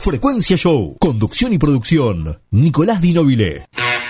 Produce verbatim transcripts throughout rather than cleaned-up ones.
Frecuencia Show. Conducción y producción, Nicolás Di Nobile.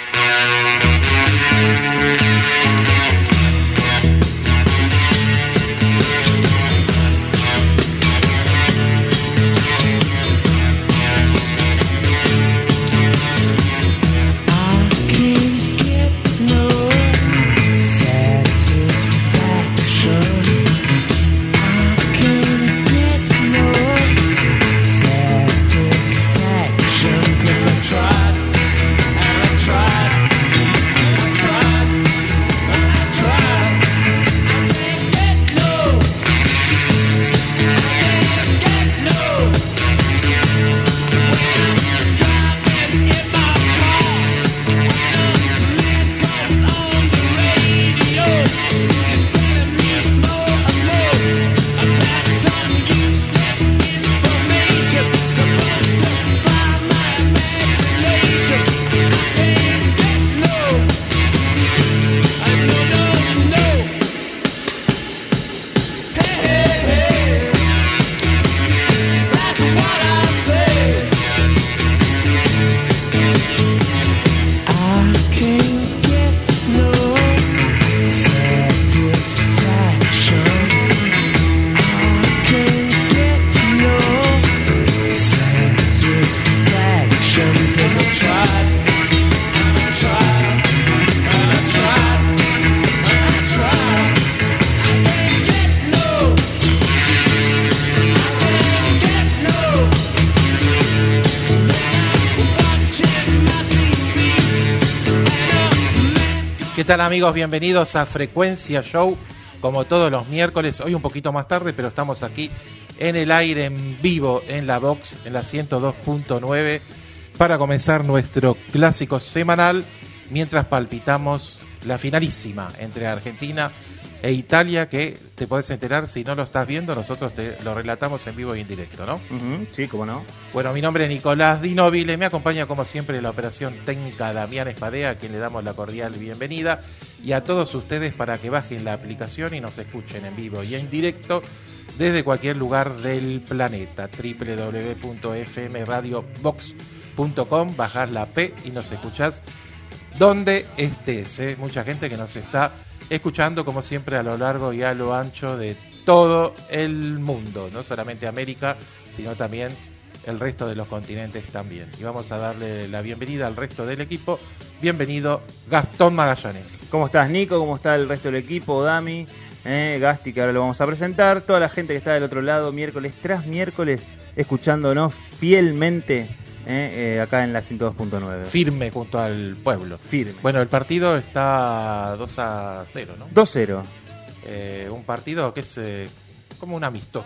¿Qué tal, amigos? Bienvenidos a Frecuencia Show, como todos los miércoles, hoy un poquito más tarde, pero estamos aquí en el aire, en vivo, en la Box, en la ciento dos punto nueve, para comenzar nuestro clásico semanal, mientras palpitamos la finalísima entre Argentina e Italia, que te podés enterar, si no lo estás viendo, nosotros te lo relatamos en vivo y en directo, ¿no? Uh-huh, sí, cómo no. Bueno, mi nombre es Nicolás Di Nobile, me acompaña como siempre en la operación técnica Damián Espadea, a quien le damos la cordial bienvenida, y a todos ustedes para que bajen la aplicación y nos escuchen en vivo y en directo desde cualquier lugar del planeta. doble u doble u doble u punto f m radio box punto com, bajás la P y nos escuchás donde estés, ¿eh? Mucha gente que nos está escuchando, como siempre, a lo largo y a lo ancho de todo el mundo, no solamente América, sino también el resto de los continentes también. Y vamos a darle la bienvenida al resto del equipo. Bienvenido, Gastón Magallanes. ¿Cómo estás, Nico? ¿Cómo está el resto del equipo? Dami, eh, Gasti, que ahora lo vamos a presentar. Toda la gente que está del otro lado, miércoles tras miércoles, escuchándonos fielmente eh, eh, acá en la ciento dos punto nueve. Firme junto al pueblo. Firme. Bueno, el partido está dos a cero, ¿no? dos cero. Eh, un partido que es eh, como un amistoso.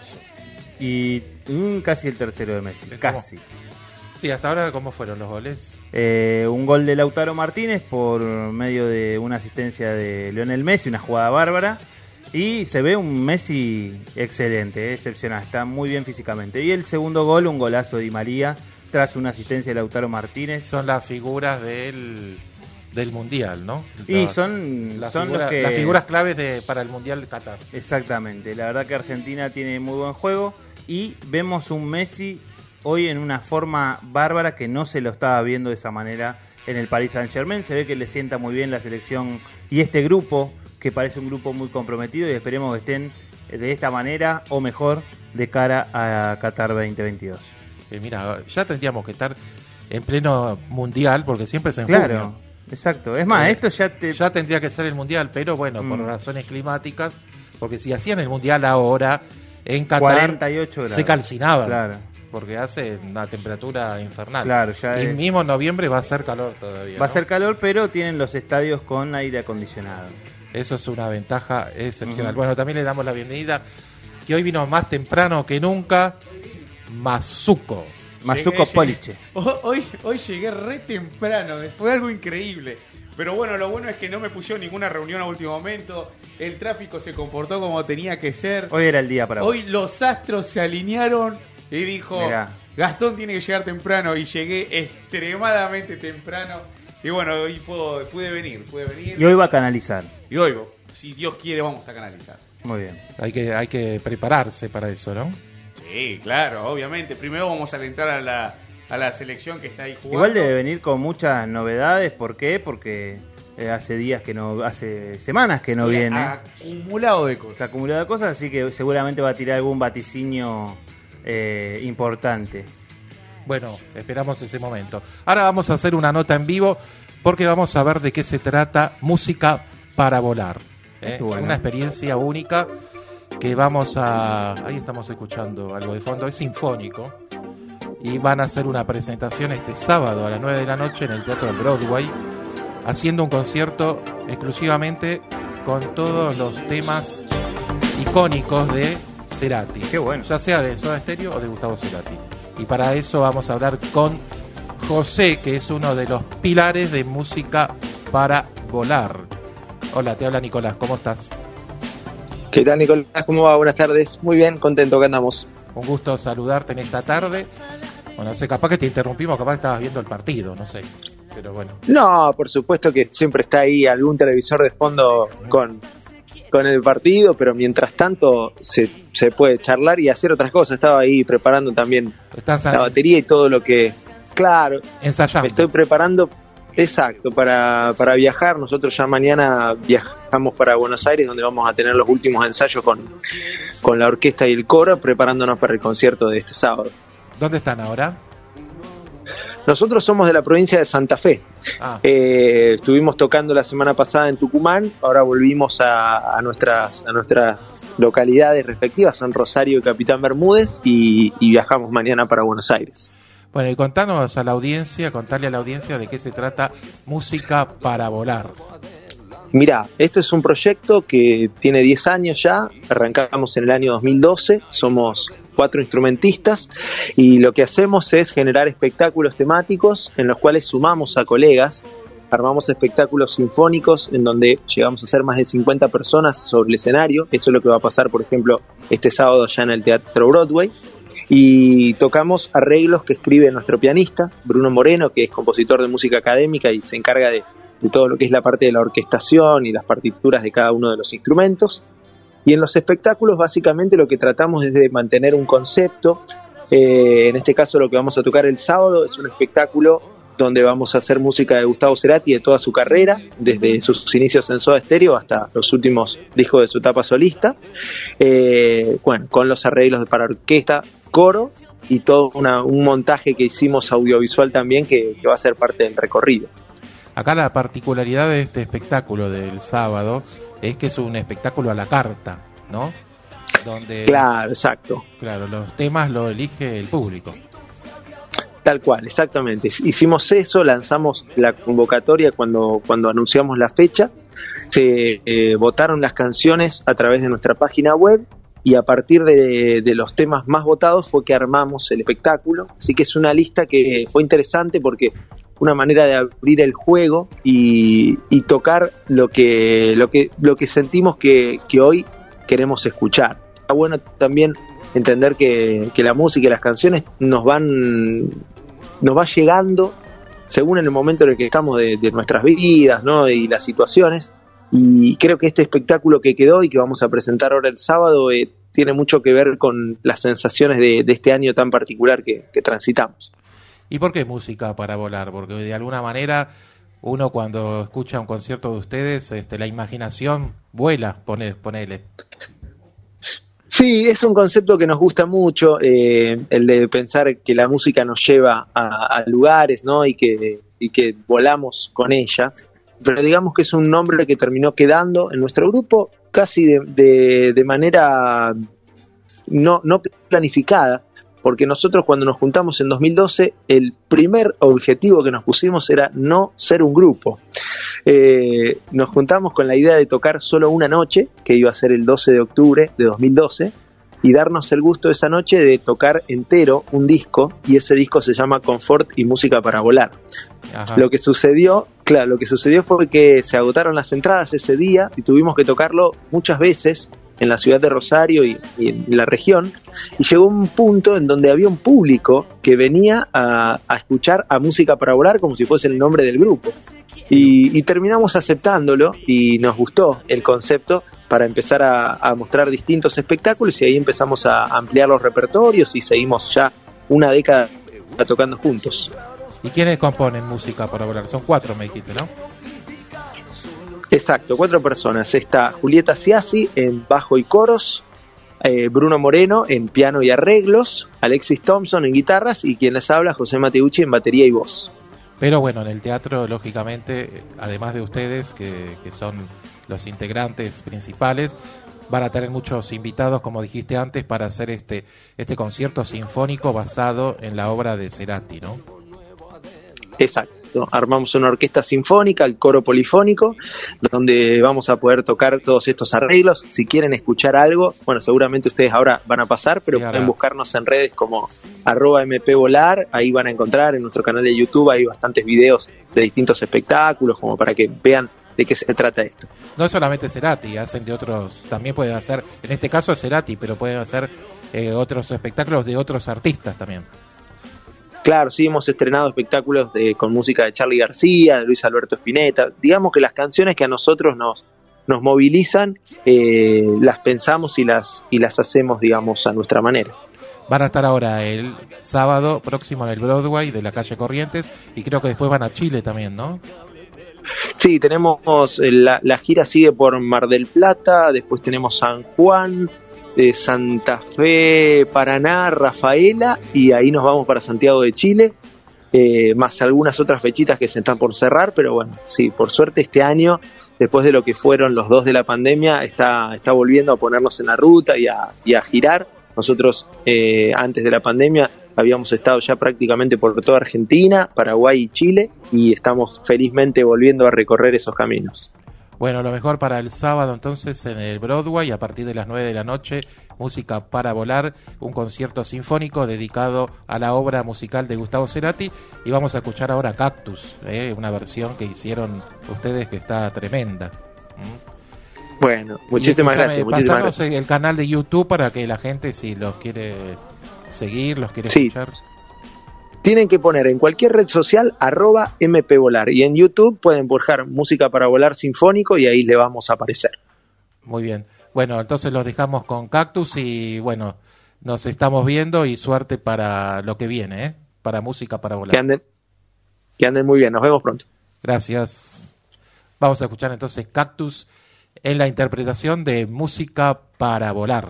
Y mm, casi el tercero de Messi, casi. Sí, hasta ahora, ¿cómo fueron los goles? Eh, un gol de Lautaro Martínez por medio de una asistencia de Lionel Messi, una jugada bárbara. Y se ve un Messi excelente, eh, excepcional, está muy bien físicamente. Y el segundo gol, un golazo de Di María, tras una asistencia de Lautaro Martínez. Son las figuras del, del Mundial, ¿no? Y son, las, son figura, los que... las figuras claves de, para el Mundial de Qatar. Exactamente, la verdad que Argentina tiene muy buen juego y vemos un Messi hoy en una forma bárbara que no se lo estaba viendo de esa manera en el Paris Saint-Germain. Se ve que le sienta muy bien la selección y este grupo, que parece un grupo muy comprometido, y esperemos que estén de esta manera o mejor de cara a Qatar veinte veintidós. Eh, mira, ya tendríamos que estar en pleno Mundial, porque siempre es en Claro, junio. Exacto. Es más, eh, esto ya te... Ya tendría que ser el Mundial, pero bueno, Mm. por razones climáticas, porque si hacían el Mundial ahora, en Qatar cuarenta y ocho grados. se calcinaban. Claro. Porque hace una temperatura infernal. Claro, ya y es- mismo en noviembre va a ser calor todavía. Va a ¿no? ser calor, pero tienen los estadios con aire acondicionado. Eso es una ventaja excepcional. Uh-huh. Bueno, también le damos la bienvenida, que hoy vino más temprano que nunca, Mazuco. Mazuco Llegué, Poliche. llegué. Hoy, hoy llegué re temprano, fue algo increíble. Pero bueno, lo bueno es que no me pusieron ninguna reunión a último momento. El tráfico se comportó como tenía que ser. Hoy era el día para Hoy vos. los astros se alinearon y dijo, Mirá. Gastón tiene que llegar temprano. Y llegué extremadamente temprano. Y bueno, hoy puedo, pude venir, pude venir. Y hoy va a canalizar. Y hoy, si Dios quiere, vamos a canalizar. Muy bien. Hay que, hay que prepararse para eso, ¿no? Sí, claro, obviamente. Primero vamos a alentar a la, a la selección que está ahí jugando. Igual debe venir con muchas novedades. ¿Por qué? Porque eh, hace días que no, hace semanas que no Sí, viene. acumulado de cosas. Se ha acumulado de cosas, así que seguramente va a tirar algún vaticinio eh, importante. Bueno, esperamos ese momento. Ahora vamos a hacer una nota en vivo porque vamos a ver de qué se trata Música para Volar. ¿eh? Bueno. Una experiencia única que vamos a... Ahí estamos escuchando algo de fondo, es sinfónico. Y van a hacer una presentación este sábado a las nueve de la noche en el Teatro de Broadway, haciendo un concierto exclusivamente con todos los temas icónicos de Cerati. Qué bueno. Ya sea de Soda Stereo o de Gustavo Cerati. Y para eso vamos a hablar con José, que es uno de los pilares de Música para Volar. Hola, te habla Nicolás, ¿cómo estás? ¿Qué tal, Nicolás? ¿Cómo va? Buenas tardes. Muy bien, contento que andamos. Un gusto saludarte en esta tarde. Bueno, no sé, capaz que te interrumpimos, capaz que estabas viendo el partido, no sé. Pero bueno. No, por supuesto que siempre está ahí algún televisor de fondo con, con el partido, pero mientras tanto se, se puede charlar y hacer otras cosas. Estaba ahí preparando también Estás la batería y todo lo que... Claro, ensayando. me estoy preparando, exacto, para, para viajar. Nosotros ya mañana viajamos para Buenos Aires, donde vamos a tener los últimos ensayos con, con la orquesta y el coro, preparándonos para el concierto de este sábado. ¿Dónde están ahora? Nosotros somos de la provincia de Santa Fe. Ah. Eh, estuvimos tocando la semana pasada en Tucumán, ahora volvimos a, a, nuestras, a nuestras localidades respectivas, son Rosario y Capitán Bermúdez, y, y viajamos mañana para Buenos Aires. Bueno, y contanos a la audiencia, contarle a la audiencia de qué se trata Música para Volar. Mirá, este es un proyecto que tiene diez años ya, arrancamos en el año dos mil doce, somos cuatro instrumentistas y lo que hacemos es generar espectáculos temáticos en los cuales sumamos a colegas, armamos espectáculos sinfónicos en donde llegamos a ser más de cincuenta personas sobre el escenario. Eso es lo que va a pasar, por ejemplo, este sábado ya en el Teatro Broadway. Y tocamos arreglos que escribe nuestro pianista, Bruno Moreno, que es compositor de música académica y se encarga de, de todo lo que es la parte de la orquestación y las partituras de cada uno de los instrumentos. Y en los espectáculos básicamente lo que tratamos es de mantener un concepto. Eh, en este caso lo que vamos a tocar el sábado es un espectáculo donde vamos a hacer música de Gustavo Cerati de toda su carrera, desde sus inicios en Soda Stereo hasta los últimos discos de su etapa solista, eh, bueno, con los arreglos para orquesta, coro y todo una, un montaje que hicimos audiovisual también que, que va a ser parte del recorrido. Acá la particularidad de este espectáculo del sábado es que es un espectáculo a la carta, ¿no? Donde, claro, exacto. Claro, los temas lo elige el público. Tal cual, exactamente. Hicimos eso, lanzamos la convocatoria cuando, cuando anunciamos la fecha, se eh, votaron las canciones a través de nuestra página web y a partir de, de los temas más votados fue que armamos el espectáculo. Así que es una lista que fue interesante porque una manera de abrir el juego y, y tocar lo que, lo que, lo que sentimos que, que hoy queremos escuchar. Está bueno también entender que, que la música y las canciones nos van nos va llegando según en el momento en el que estamos de, de nuestras vidas, ¿no? Y las situaciones, y creo que este espectáculo que quedó y que vamos a presentar ahora el sábado eh, tiene mucho que ver con las sensaciones de, de este año tan particular que, que transitamos. ¿Y por qué Música para Volar? Porque de alguna manera uno cuando escucha un concierto de ustedes, este, la imaginación vuela, ponele. ponele. Sí, es un concepto que nos gusta mucho, eh, el de pensar que la música nos lleva a, a lugares, ¿no? Y que, y que volamos con ella. Pero digamos que es un nombre que terminó quedando en nuestro grupo casi de, de, de manera no, no planificada, porque nosotros cuando nos juntamos en dos mil doce, el primer objetivo que nos pusimos era no ser un grupo. Eh, nos juntamos con la idea de tocar solo una noche, que iba a ser el doce de octubre de dos mil doce, y darnos el gusto esa noche de tocar entero un disco, y ese disco se llama Confort y Música para Volar. Ajá. Lo que sucedió, claro, lo que sucedió fue que se agotaron las entradas ese día y tuvimos que tocarlo muchas veces en la ciudad de Rosario y, y en la región, y llegó un punto en donde había un público que venía a, a escuchar a Música para Volar como si fuese el nombre del grupo. Y, y terminamos aceptándolo y nos gustó el concepto para empezar a, a mostrar distintos espectáculos y ahí empezamos a ampliar los repertorios y seguimos ya una década tocando juntos. ¿Y quiénes componen música para volar? Son cuatro, me dijiste, ¿no? Exacto, cuatro personas. Está Julieta Ciasi en bajo y coros, eh, Bruno Moreno en piano y arreglos, Alexis Thompson en guitarras y quien les habla, José Mateucci en batería y voz. Pero bueno, en el teatro, lógicamente, además de ustedes, que, que son los integrantes principales, van a tener muchos invitados, como dijiste antes, para hacer este, este concierto sinfónico basado en la obra de Cerati, ¿no? Exacto, armamos una orquesta sinfónica, el coro polifónico, donde vamos a poder tocar todos estos arreglos. Si quieren escuchar algo, bueno, seguramente ustedes ahora van a pasar, pero sí, pueden buscarnos en redes como arroba mpvolar, ahí van a encontrar en nuestro canal de YouTube, hay bastantes videos de distintos espectáculos, como para que vean de qué se trata esto. No es solamente Cerati, hacen de otros, también pueden hacer, en este caso es Cerati, pero pueden hacer eh, otros espectáculos de otros artistas también. Claro, sí, hemos estrenado espectáculos de, con música de Charly García, de Luis Alberto Spinetta. Digamos que las canciones que a nosotros nos, nos movilizan, eh, las pensamos y las, y las hacemos, digamos, a nuestra manera. Van a estar ahora el sábado próximo en el Broadway de la calle Corrientes y creo que después van a Chile también, ¿no? Sí, tenemos la, la gira sigue por Mar del Plata, después tenemos San Juan, de Santa Fe, Paraná, Rafaela y ahí nos vamos para Santiago de Chile, eh, más algunas otras fechitas que se están por cerrar, pero bueno, sí, por suerte este año, después de lo que fueron los dos de la pandemia, está, está volviendo a ponernos en la ruta y a, y a girar. Nosotros eh, antes de la pandemia habíamos estado ya prácticamente por toda Argentina, Paraguay y Chile y estamos felizmente volviendo a recorrer esos caminos. Bueno, lo mejor para el sábado entonces en el Broadway a partir de las nueve de la noche, música para volar, un concierto sinfónico dedicado a la obra musical de Gustavo Cerati y vamos a escuchar ahora Cactus, eh, una versión que hicieron ustedes que está tremenda. ¿Mm? Bueno, muchísimas gracias. Muchísimas gracias. El canal de YouTube para que la gente si los quiere seguir, los quiere sí. escuchar. Tienen que poner en cualquier red social arroba mpvolar y en YouTube pueden buscar música para volar sinfónico y ahí le vamos a aparecer. Muy bien. Bueno, entonces los dejamos con Cactus y bueno, nos estamos viendo y suerte para lo que viene, ¿eh? Para música para volar. Que anden, que anden muy bien, nos vemos pronto. Gracias. Vamos a escuchar entonces Cactus en la interpretación de Música para volar.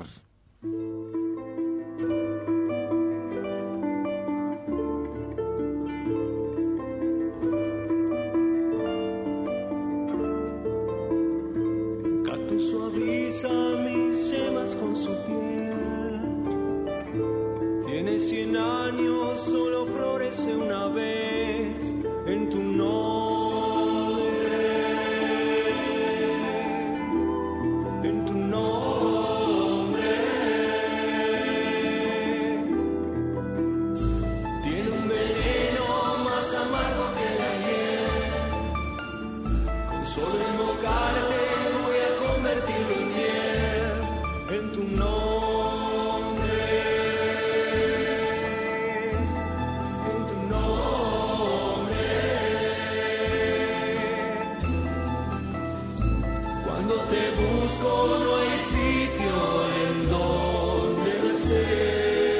Suaviza mis yemas con su piel. Tiene cien años, solo florece una vez en tu nombre. En tu nombre. Tiene un veneno más amargo que la hiel. Con solo invocarte convertirlo en miel en tu nombre, en tu nombre. Cuando te busco no hay sitio en donde no estés.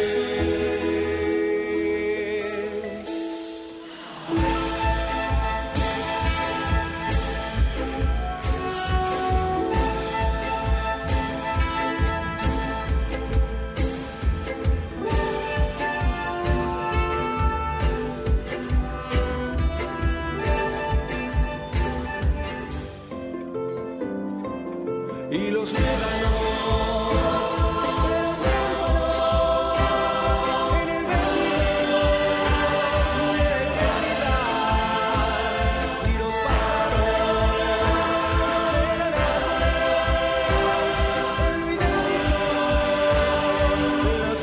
Y los médanos en el verde de claridad y los pájaros serán en lo idílico de la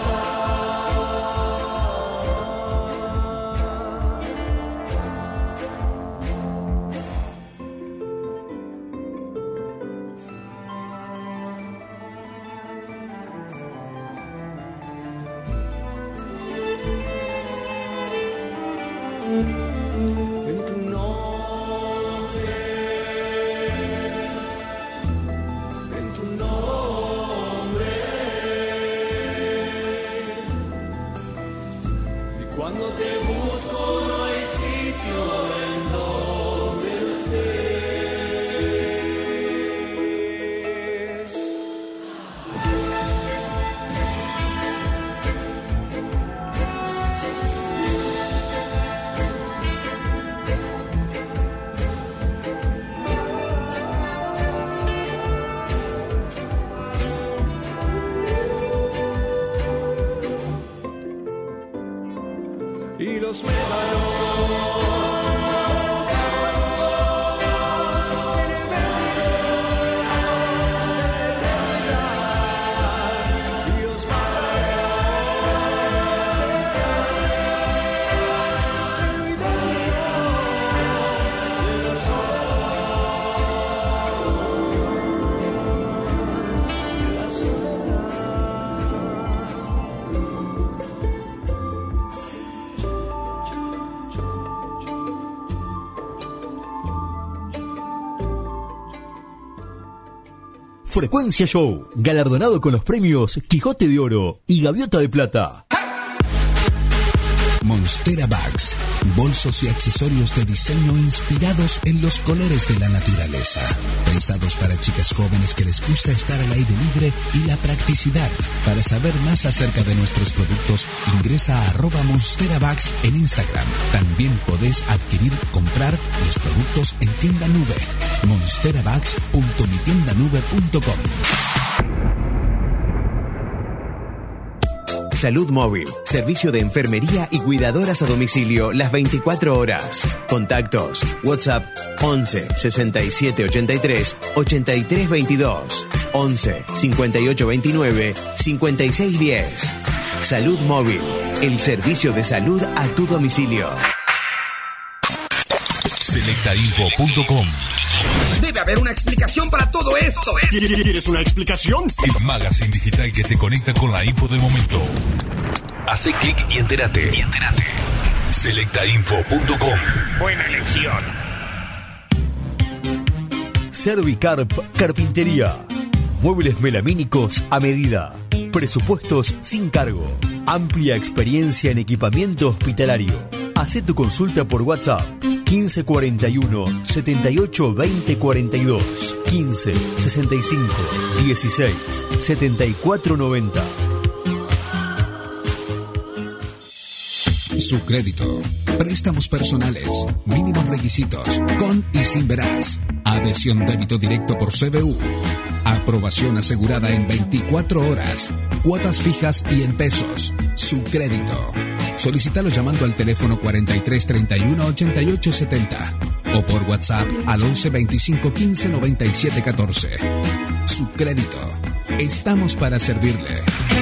en tu nombre, busco, no hay sitio en donde no estés. Y los médanos Frecuencia Show, galardonado con los premios Quijote de Oro y Gaviota de Plata. Monstera Bags, bolsos y accesorios de diseño inspirados en los colores de la naturaleza. Pensados para chicas jóvenes que les gusta estar al aire libre y la practicidad. Para saber más acerca de nuestros productos, ingresa a arroba Monstera Bags en Instagram. También podés adquirir, comprar los productos en tienda nube. monsterabags punto mi tienda nube punto com. Salud Móvil, servicio de enfermería y cuidadoras a domicilio las veinticuatro horas. Contactos: WhatsApp once sesenta y siete ochenta y tres ochenta y tres veintidós, once cincuenta y ocho veintinueve cincuenta y seis diez. Salud Móvil, el servicio de salud a tu domicilio. selecta info punto com. Debe haber una explicación para todo esto. ¿Quieres una explicación? El magazine digital que te conecta con la info del momento. Hace clic y entérate. Y entérate. selecta info punto com. Buena elección. Servicarp Carpintería. Muebles melamínicos a medida. Presupuestos sin cargo. Amplia experiencia en equipamiento hospitalario. Hacé tu consulta por WhatsApp quince cuarenta y uno setenta y ocho veinte cuarenta y dos, quince sesenta y cinco dieciséis setenta y cuatro noventa. Su crédito. Préstamos personales. Mínimos requisitos. Con y sin veraz. Adhesión débito directo por C B U. Aprobación asegurada en veinticuatro horas. Cuotas fijas y en pesos. Su crédito. Solicítalo llamando al teléfono cuarenta y tres treinta y uno ochenta y ocho setenta o por WhatsApp al once veinticinco quince noventa y siete catorce. Su crédito. Estamos para servirle.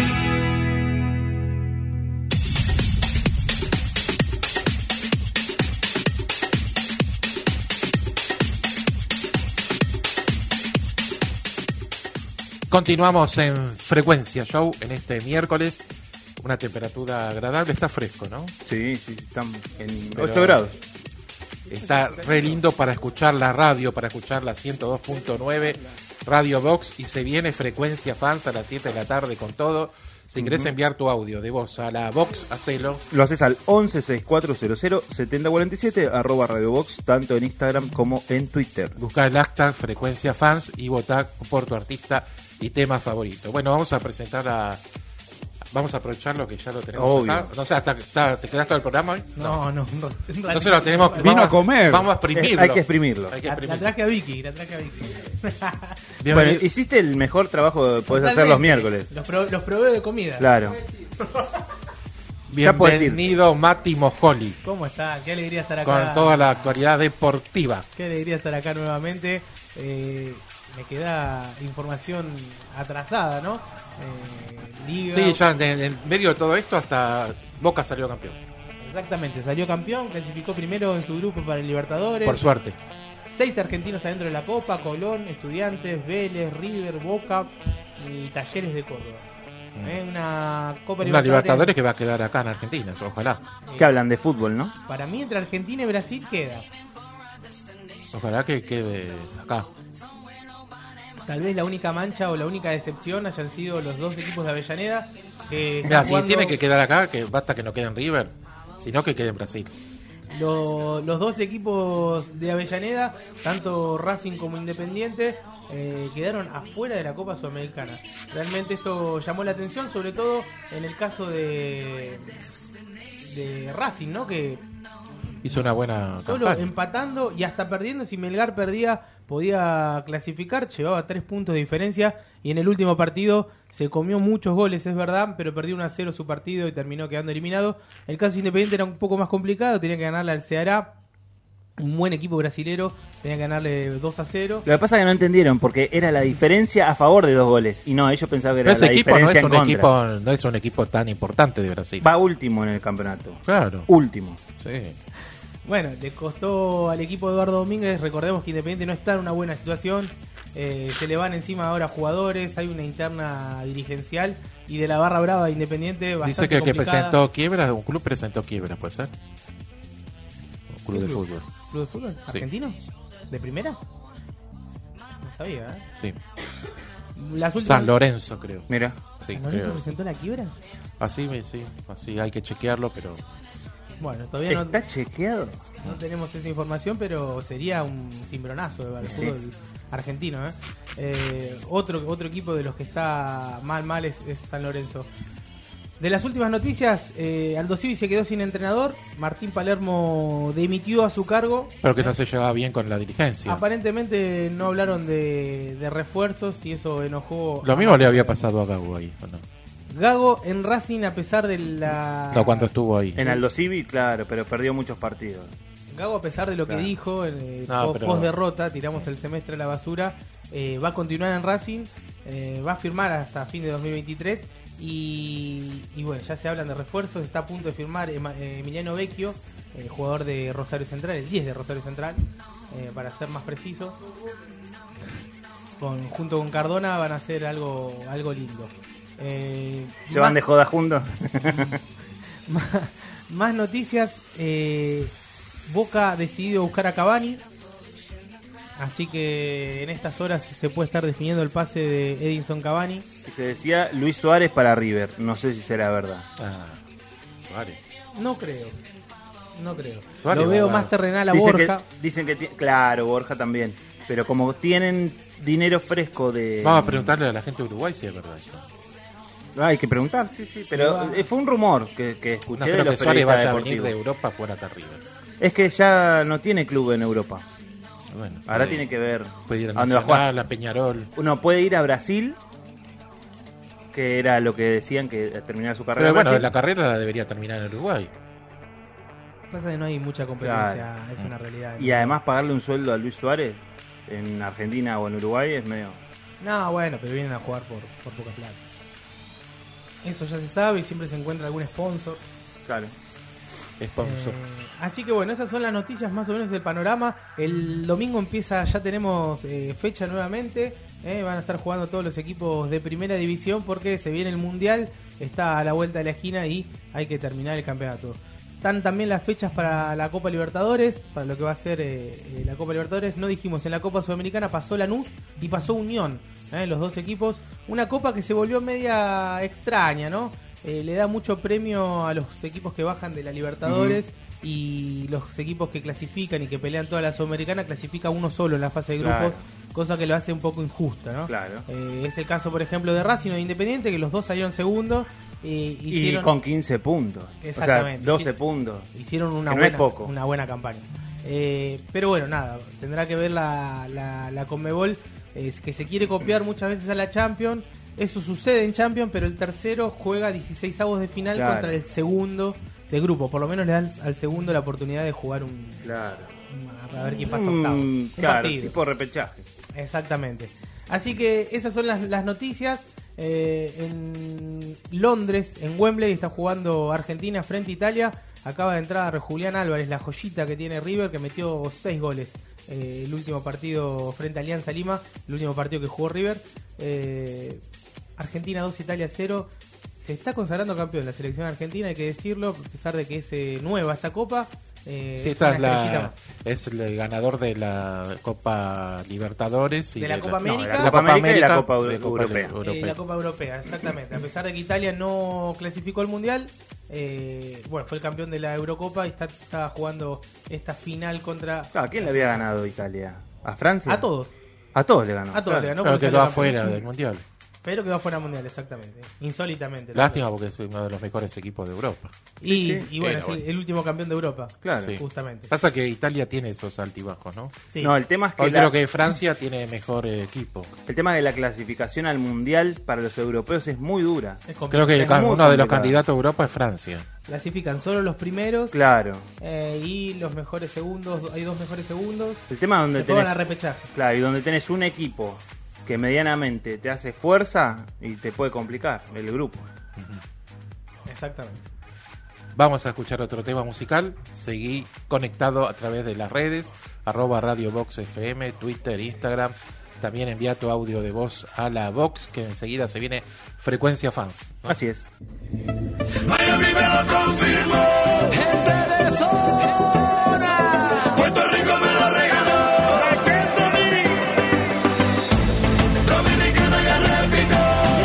Continuamos en Frecuencia Show en este miércoles. Una temperatura agradable, está fresco, ¿no? Sí, sí, están en Pero ocho grados. Está re lindo para escuchar la radio, para escuchar la ciento dos punto nueve Radio Box, y se viene Frecuencia Fans a las siete de la tarde con todo. Si querés Uh-huh. enviar tu audio de voz a la Box, hacelo. Lo haces al once sesenta y cuatro cero cero setenta cuarenta y siete, arroba Radio Box, tanto en Instagram como en Twitter. Buscá el hashtag Frecuencia Fans y votá por tu artista y tema favorito. Bueno, vamos a presentar a... Vamos a aprovechar lo que ya lo tenemos Obvio. acá. No sé, hasta, hasta- ¿te quedaste todo el programa hoy? No, no, no. Entonces lo tenemos. Vino vamos a comer. Vamos a exprimirlo. Hay que exprimirlo. Hay que La, la exprimirlo. traje a Vicky, la traje a Vicky. Bienvenido. Bueno, hiciste el mejor trabajo que podés hacer Totalmente. los miércoles. Los, pro- los proveo de comida. Claro. Ya puedes ir. Bienvenido Mati Moscoli ¿Cómo está? Qué alegría estar acá. con toda la actualidad deportiva. Qué alegría estar acá nuevamente. Eh, me queda información atrasada, ¿no? Eh, Liga. Sí, ya en, en medio de todo esto hasta Boca salió campeón. Exactamente, salió campeón, clasificó primero en su grupo para el Libertadores. Por suerte. Seis argentinos adentro de la Copa: Colón, Estudiantes, Vélez, River, Boca y Talleres de Córdoba. Eh, una Copa Una Libertadores que va a quedar acá en Argentina, ojalá. Que hablan de fútbol, ¿no? Para mí, entre Argentina y Brasil queda. Ojalá que quede acá. Tal vez la única mancha o la única decepción hayan sido los dos equipos de Avellaneda. Que Mira, están si jugando- tiene que quedar acá, que basta que no quede en River. sino que quede en Brasil. Lo- los dos equipos de Avellaneda, tanto Racing como Independiente, eh, quedaron afuera de la Copa Sudamericana. Realmente esto llamó la atención, sobre todo en el caso de, de Racing, ¿no? Que Hizo una buena solo campaña. empatando y hasta perdiendo, si Melgar perdía podía clasificar, llevaba tres puntos de diferencia y en el último partido se comió muchos goles, es verdad, pero perdió uno a cero su partido y terminó quedando eliminado. El caso Independiente era un poco más complicado, tenía que ganarle al Ceará, un buen equipo brasilero, tenía que ganarle dos a cero. Lo que pasa es que no entendieron, porque era la diferencia a favor de dos goles. Y no, ellos pensaban que era Pero ese la equipo no diferencia es, un en contra. equipo, no es un equipo tan importante de Brasil. Va último en el campeonato. Claro. Último. Sí. Bueno, le costó al equipo de Eduardo Domínguez, recordemos que Independiente no está en una buena situación, eh, se le van encima ahora jugadores, hay una interna dirigencial y de la barra brava de Independiente bastante Dice que el que complicada. presentó quiebra, un club presentó quiebra, ¿puede ser? Un club de club? fútbol. ¿Club de fútbol? Sí. ¿Argentino? ¿De primera? No sabía, ¿eh? Sí. Las últimas... San Lorenzo, creo. Mira. Sí, ¿San Lorenzo creo. presentó la quiebra? Así, me- sí, así hay que chequearlo, pero Bueno, todavía no, ¿Está chequeado? no tenemos esa información, pero sería un cimbronazo de Sí. fútbol argentino, ¿eh? Eh, otro, otro equipo de los que está mal, mal es, es San Lorenzo. De las últimas noticias, eh, Aldo Civi se quedó sin entrenador, Martín Palermo dimitió a su cargo. pero que no se llevaba bien con la dirigencia. Aparentemente no hablaron de, de refuerzos y eso enojó. Lo a mismo le Martín había Palermo. pasado a Gago ahí, ¿o no? Gago en Racing, a pesar de la. No, cuando estuvo ahí. En Aldo Civi, claro, pero perdió muchos partidos. Gago, a pesar de lo que Claro. dijo, eh, No, po- pero- post derrota, tiramos el semestre a la basura, eh, va a continuar en Racing, eh, va a firmar hasta fin de dos mil veintitrés y, y bueno, ya se hablan de refuerzos, está a punto de firmar Ema- eh, Emiliano Vecchio, eh, jugador de Rosario Central, el diez de Rosario Central, eh, para ser más preciso. Con, junto con Cardona van a hacer algo, algo lindo. Eh, ¿Se van más- de joda juntos? más, más noticias. eh, Boca ha decidido buscar a Cavani. Así que en estas horas se puede estar definiendo el pase de Edinson Cavani. Y se decía Luis Suárez para River. No sé si será verdad. Ah, Suárez. No creo. No creo. Suárez Lo veo va- más terrenal a Dicen Borja. que, dicen que ti- claro, Borja también. Pero como tienen dinero fresco de... Vamos a preguntarle a la gente de Uruguay si es verdad eso. Ah, hay que preguntar, sí, sí. Pero Sí, eh, fue un rumor que, que escuché No de creo los que Suárez periodistas vaya a venir deportivos. de Europa fuera acá arriba. Es que ya no tiene club en Europa. Bueno, Ahora puede- tiene que ver puede ir a a dónde va a jugar. Nacional, a Peñarol. Uno puede ir a Brasil, que era lo que decían que terminar su carrera Pero en bueno, Brasil. la carrera la debería terminar en Uruguay. Pasa que no hay mucha competencia, Claro. es una realidad. Y además pagarle un sueldo a Luis Suárez en Argentina o en Uruguay es medio... No, bueno, pero vienen a jugar por, por poca plata. Eso ya se sabe y siempre se encuentra algún sponsor. Claro. Sponsor. Eh, así que bueno, esas son las noticias más o menos del panorama. El domingo empieza, ya tenemos eh, fecha nuevamente. eh, van a estar jugando todos los equipos de primera división porque se viene el mundial, está a la vuelta de la esquina y hay que terminar el campeonato. Están también las fechas para la Copa Libertadores, para lo que va a ser eh, eh, la Copa Libertadores. No dijimos, en la Copa Sudamericana pasó Lanús y pasó Unión, eh, los dos equipos. Una copa que se volvió media extraña, ¿no? Eh, le da mucho premio a los equipos que bajan de la Libertadores y los equipos que clasifican y que pelean toda la Sudamericana clasifica uno solo en la fase de grupos, Claro. cosa que lo hace un poco injusta, ¿no? Claro. Eh, es el caso, por ejemplo, de Racing o de Independiente, que los dos salieron segundos eh, Y hicieron, con quince puntos. Exactamente. O sea, doce Sí. puntos. hicieron una que no es buena, poco. una buena campaña. Eh, pero bueno, nada, tendrá que ver la, la, la Conmebol, eh, que se quiere copiar muchas veces a la Champions. Eso sucede en Champions, pero el tercero juega dieciséis avos de final Claro. contra el segundo de grupo. Por lo menos le dan al segundo la oportunidad de jugar un, Claro. un- a ver quién pasa Mm, octavos. Un claro, partido. tipo repechaje. Exactamente. Así que esas son las, las noticias. Eh, en Londres, en Wembley, está jugando Argentina frente a Italia. Acaba de entrar Julián Álvarez, la joyita que tiene River, que metió seis goles. Eh, el último partido frente a Alianza Lima, el último partido que jugó River. Eh, Argentina dos, Italia cero. Se está consagrando campeón la selección argentina, hay que decirlo, a pesar de que es eh, nueva esta copa. Eh, Sí, esta una es, la, estrellita más. es el ganador de la Copa Libertadores. Y De la Copa no, América. de La Copa América y la Copa de Europea. Eh, la Copa Europea, exactamente. A pesar de que Italia no clasificó al Mundial, Eh, bueno, fue el campeón de la Eurocopa y está, estaba jugando esta final contra... ¿A quién le había ganado Italia? ¿A Francia? A todos. A todos le ganó. A todos claro. le ganó. Pero porque quedó salió afuera campeón. del Mundial. Pero quedó afuera del Mundial, exactamente. Insólitamente. Lástima porque es uno de los mejores equipos de Europa. Y, Sí, sí. y bueno, Pero es el, bueno. el último campeón de Europa. Claro. Sí. Justamente. Pasa que Italia tiene esos altibajos, ¿no? Sí. No, el tema es que Hoy la, creo que Francia tiene mejor eh, equipo. el tema de la clasificación al mundial para los europeos es muy dura. Es complicado. Creo que el Es ca- muy uno de los complicado. candidatos a Europa es Francia. Clasifican solo los primeros Claro. eh, y los mejores segundos. Hay dos mejores segundos. El tema donde Después van tenés a repechaje. claro, y donde tenés un equipo que medianamente te hace fuerza y te puede complicar el grupo. Exactamente. Vamos a escuchar otro tema musical. Seguí conectado a través de las redes, arroba Radio Box F M, Twitter, Instagram. También envía tu audio de voz a la Box, que enseguida se viene Frecuencia Fans. Así es. Miami me lo confirmó. Gente de zona. Puerto Rico me lo regaló. Dominicana ya repito.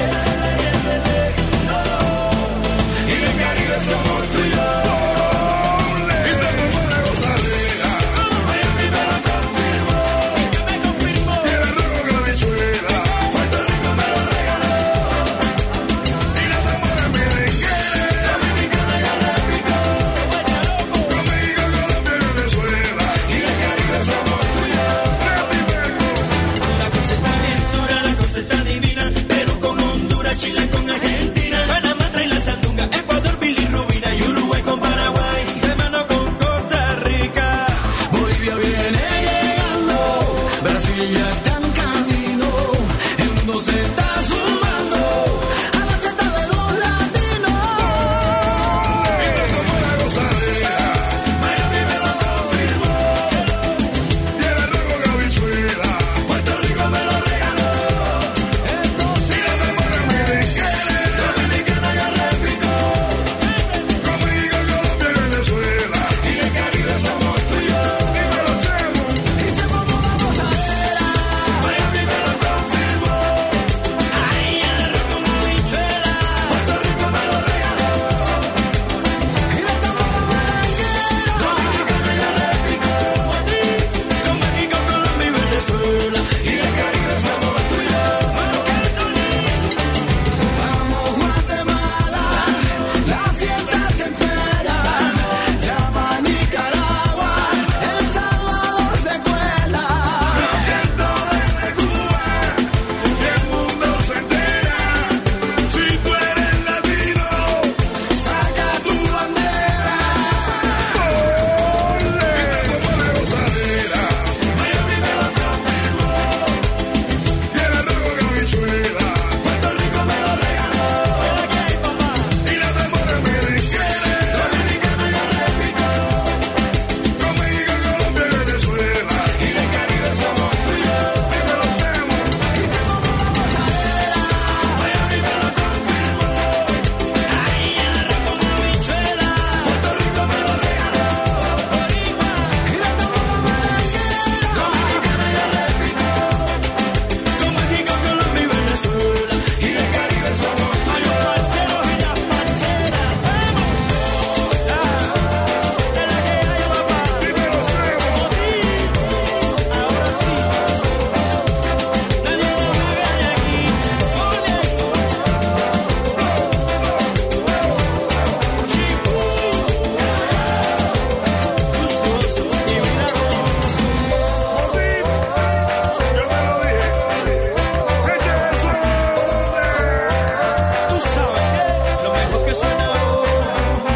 Y el Caribe somos tú y yo. Y se tomó la gozadera. Miami me lo confirmó. Me confirmó. Y el arroz con habichuela. Puerto Rico me lo regaló. Y la zamora merenguera. Dominicana ya repito. Con México, Colombia y Venezuela. Y el Caribe somos tú y yo. La cosa está bien dura, la cosa está divina. Pero con Honduras, Chile con Argentina. Panamá trae la sandunga, Ecuador, bilirrubina. Y Uruguay con Paraguay. De mano con Costa Rica. Bolivia viene llegando. Brasil ya está en camino. El mundo se está sumando a la fiesta de los latinos. Y se tomó la gozadera. Miami me lo confirmó. Y el arroz con habichuela. Puerto Rico me lo regaló. Y la zamora merenguera. Dominicana ya repito. Con México, Colombia y Venezuela. Y el Caribe somos tú y yo. Y me lo hacemos. Y se formó la gozadera. Miami me lo confirmó. Ay, el arroz con habichuela. Puerto Rico me lo regaló. Y la zamora merenguera. Dominicana ya repito. Con México, Colombia y Venezuela. Y el Caribe somos tú y yo. Vamos Guatemala, la fiesta te espera. Llama a Nicaragua, El Salvador se cuela. Rompiendo desde Cuba, y el mundo se entera. Si tú eres latino, saca tu bandera. Y se tomó la gozadera. Miami me lo confirmó. Y el arroz con habichuela. Puerto Rico me lo regaló. Y la zamora merenguera. Dominicana ya repito. Con México, Colombia y Venezuela. Y el Caribe somos tú y yo. Y me lo hacemos. Y se tomó la gozadera. Miami me lo confirmó. Ay, el arroz con habichuela. Puerto Rico me lo regaló. Y la zamora merenguera. Dominicana ya repito. Con México, Colombia y Venezuela. Y el Caribe somos tú y yo. Parceros y las parceras. ¡Vamos! ¡Ah! ¡De la que hay, papá! ¡Y me lo hacemos! Ahora sí. Nadie nos haga de aquí. Gustoso y milagroso. Yo te lo dije. Gente de zona. Tú sabes que lo mejor que suena ahora.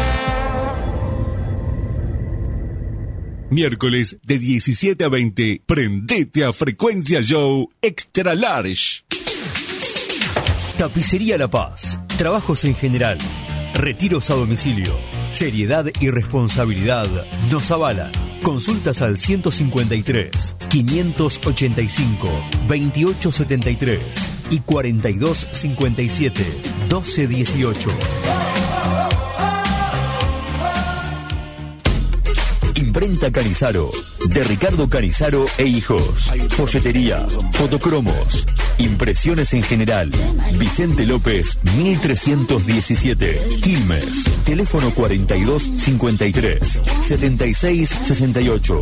Miércoles de diecisiete a veinte, prendete a Frecuencia Show Extra Large. Tapicería La Paz. Trabajos en general. Retiros a domicilio. Seriedad y responsabilidad nos avalan. Consultas al ciento cincuenta y tres, quinientos ochenta y cinco, veintiocho setenta y tres y cuarenta y dos cincuenta y siete, doce dieciocho. Imprenta Canizaro, de Ricardo Canizaro e Hijos. Folletería, fotocromos, impresiones en general. Vicente López, mil trescientos diecisiete. Quilmes, teléfono cuarenta y dos cincuenta y tres, setenta y seis sesenta y ocho.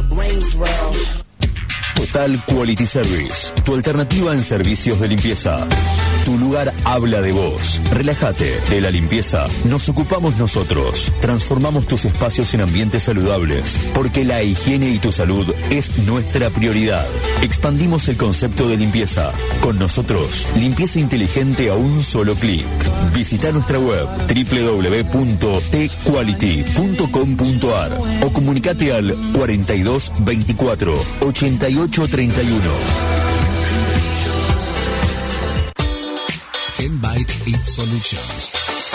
Total Quality Service, tu alternativa en servicios de limpieza. Tu lugar habla de vos. Relájate, de la limpieza nos ocupamos nosotros. Transformamos tus espacios en ambientes saludables, porque la higiene y tu salud es nuestra prioridad. Expandimos el concepto de limpieza. Con nosotros, limpieza inteligente a un solo clic. Visita nuestra web doble u doble u doble u punto t quality punto com punto a r o comunicate al cuarenta y dos veinticuatro ochenta y ocho treinta y uno. Genbyte It Solutions.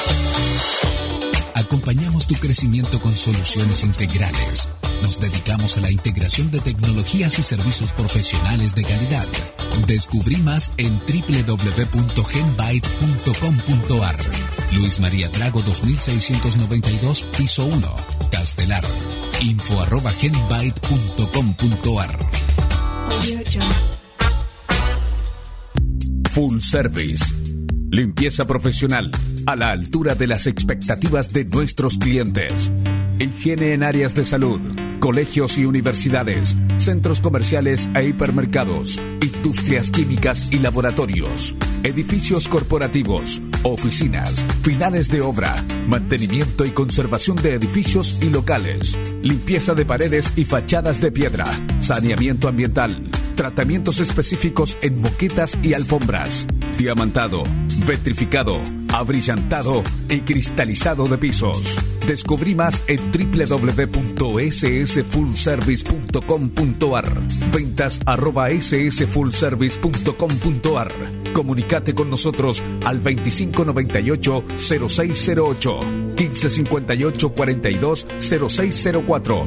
Acompañamos tu crecimiento con soluciones integrales. Nos dedicamos a la integración de tecnologías y servicios profesionales de calidad. Descubrí más en doble u doble u doble u punto genbyte punto com punto a r. Luis María Drago dos mil seiscientos noventa y dos, piso uno, Castelar. Info arroba genbyte punto com punto a r. Full Service. Limpieza profesional a la altura de las expectativas de nuestros clientes. Higiene en áreas de salud, colegios y universidades, centros comerciales e hipermercados, industrias químicas y laboratorios, edificios corporativos, oficinas, finales de obra, mantenimiento y conservación de edificios y locales, limpieza de paredes y fachadas de piedra, saneamiento ambiental, tratamientos específicos en moquetas y alfombras, diamantado, vitrificado, abrillantado y cristalizado de pisos. Descubrí más en doble u doble u doble u punto s s full service punto com punto a r. Ventas arroba s s full service punto com punto a r. Comunicate con nosotros al veinticinco noventa y ocho cero seis cero ocho, quince cincuenta y ocho cuarenta y dos cero seis cero cuatro.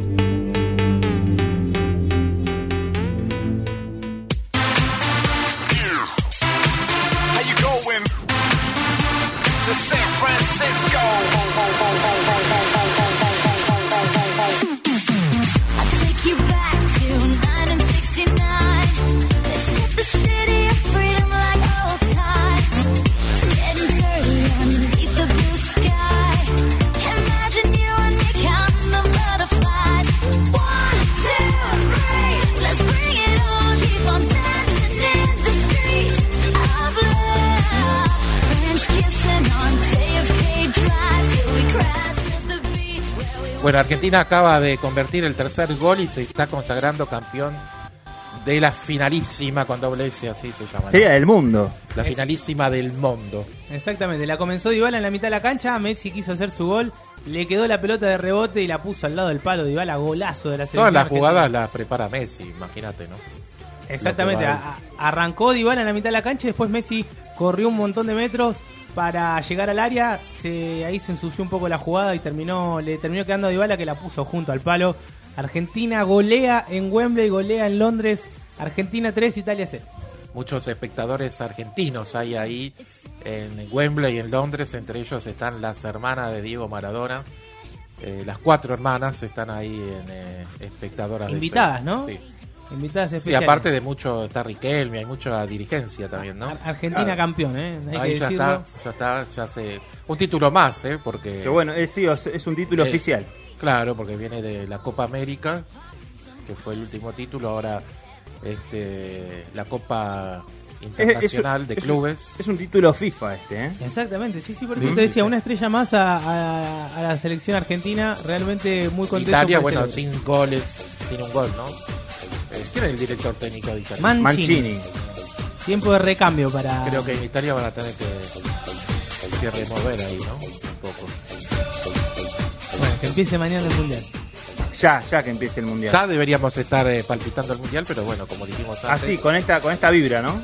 Bueno, Argentina acaba de convertir el tercer gol y se está consagrando campeón de la finalísima con doble S, así se llama, ¿no? Sería del mundo. La finalísima del mundo. Exactamente, la comenzó Dybala en la mitad de la cancha, Messi quiso hacer su gol, le quedó la pelota de rebote y la puso al lado del palo. Dybala, golazo de la selección. Todas las argentina. jugadas las prepara Messi, imagínate, ¿no? Exactamente, a- a- arrancó Dybala en la mitad de la cancha y después Messi corrió un montón de metros para llegar al área, se, ahí se ensució un poco la jugada y terminó le terminó quedando a Dybala, que la puso junto al palo. Argentina golea en Wembley, golea en Londres. Argentina tres, Italia cero. Muchos espectadores argentinos hay ahí en Wembley y en Londres, entre ellos están las hermanas de Diego Maradona. Eh, las cuatro hermanas están ahí en eh, espectadoras. Invitadas, de ¿no? Sí. Invitadas Sí, especiales. aparte de mucho, está Riquelme, hay mucha dirigencia también, ¿no? Ar- Argentina Claro. campeón, ¿eh? Hay Ahí que ya decirlo. está, ya está, ya se... Un título más, ¿eh? Porque... Que bueno, es, sí, es un título Eh, oficial. Claro, porque viene de la Copa América, que fue el último título, ahora este la Copa Internacional es, de es Clubes. Un, es un título FIFA este, ¿eh? Exactamente, sí, sí, por Sí, eso te sí, decía, sí. una estrella más a, a- a la selección argentina, realmente muy contento. Italia, por bueno, este- sin goles, sin un gol, ¿no? Eh, ¿Quién es el director técnico de Italia? Mancini. Mancini. Tiempo de recambio para... Creo que en Italia van a tener que, que remover ahí, ¿no? Un poco. Bueno, que empiece mañana el Mundial. Ya, ya que empiece el mundial. Ya deberíamos estar eh, palpitando el Mundial, pero bueno, como dijimos antes. Así, con esta, con esta vibra, ¿no?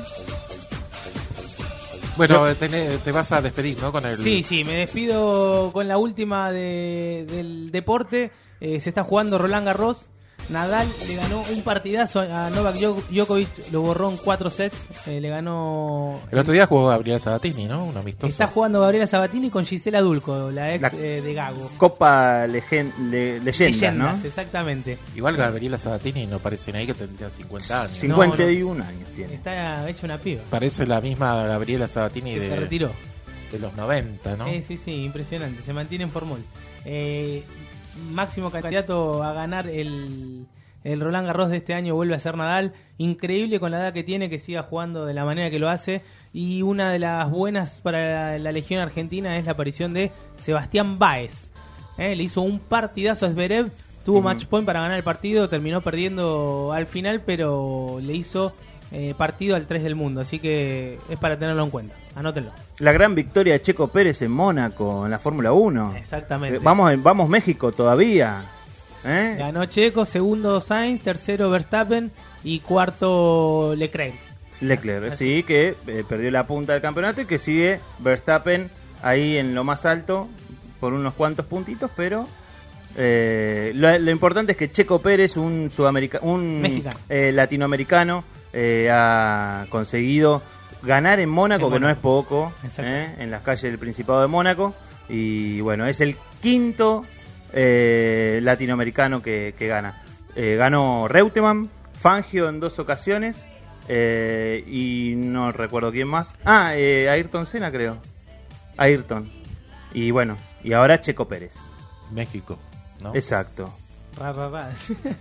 Bueno, tenés- te vas a despedir, ¿no? Con el... Sí, sí, me despido con la última de- del deporte. Eh, se está jugando Roland Garros. Nadal le ganó un partidazo a Novak Djokovic, lo borró en cuatro sets, eh, le ganó... El otro día jugó Gabriela Sabatini, ¿no? Un amistoso. Está jugando Gabriela Sabatini con Gisela Dulco, la ex La eh, de Gago. Copa Legen- le- Leyendas, Leyendas, ¿no? exactamente. Igual Gabriela Sabatini no parece ahí que tendría cincuenta años. cincuenta y uno años tiene. Está hecha una piba. Parece la misma Gabriela Sabatini Que de, se retiró. de los noventa, ¿no? Sí, sí, sí, impresionante. Se mantiene en formol. Eh, máximo candidato a ganar el, el Roland Garros de este año vuelve a ser Nadal. Increíble con la edad que tiene, que siga jugando de la manera que lo hace. Y una de las buenas para la, la Legión Argentina es la aparición de Sebastián Báez. Eh, le hizo un partidazo a Zverev. Tuvo uh-huh. match point para ganar el partido. Terminó perdiendo al final, pero le hizo eh, partido al tres del mundo. Así que es para tenerlo en cuenta. Anótenlo. La gran victoria de Checo Pérez en Mónaco, en la Fórmula uno. Exactamente. Eh, vamos, vamos México todavía. ¿Eh? Ganó Checo, segundo Sainz, tercero Verstappen y cuarto Leclerc. Leclerc, sí, que eh, perdió la punta del campeonato y que sigue Verstappen ahí en lo más alto por unos cuantos puntitos, pero eh, lo, lo importante es que Checo Pérez, un sudamericano, un eh, latinoamericano, eh, ha conseguido ganar en Mónaco, en que Mónaco. No es poco, eh, en las calles del Principado de Mónaco, y bueno, es el quinto eh, latinoamericano que, que gana. Eh, ganó Reutemann, Fangio en dos ocasiones, eh, y no recuerdo quién más. Ah, eh, Ayrton Senna, creo. Ayrton. Y bueno, y ahora Checo Pérez. México, ¿no? Exacto. Ra, ra, ra.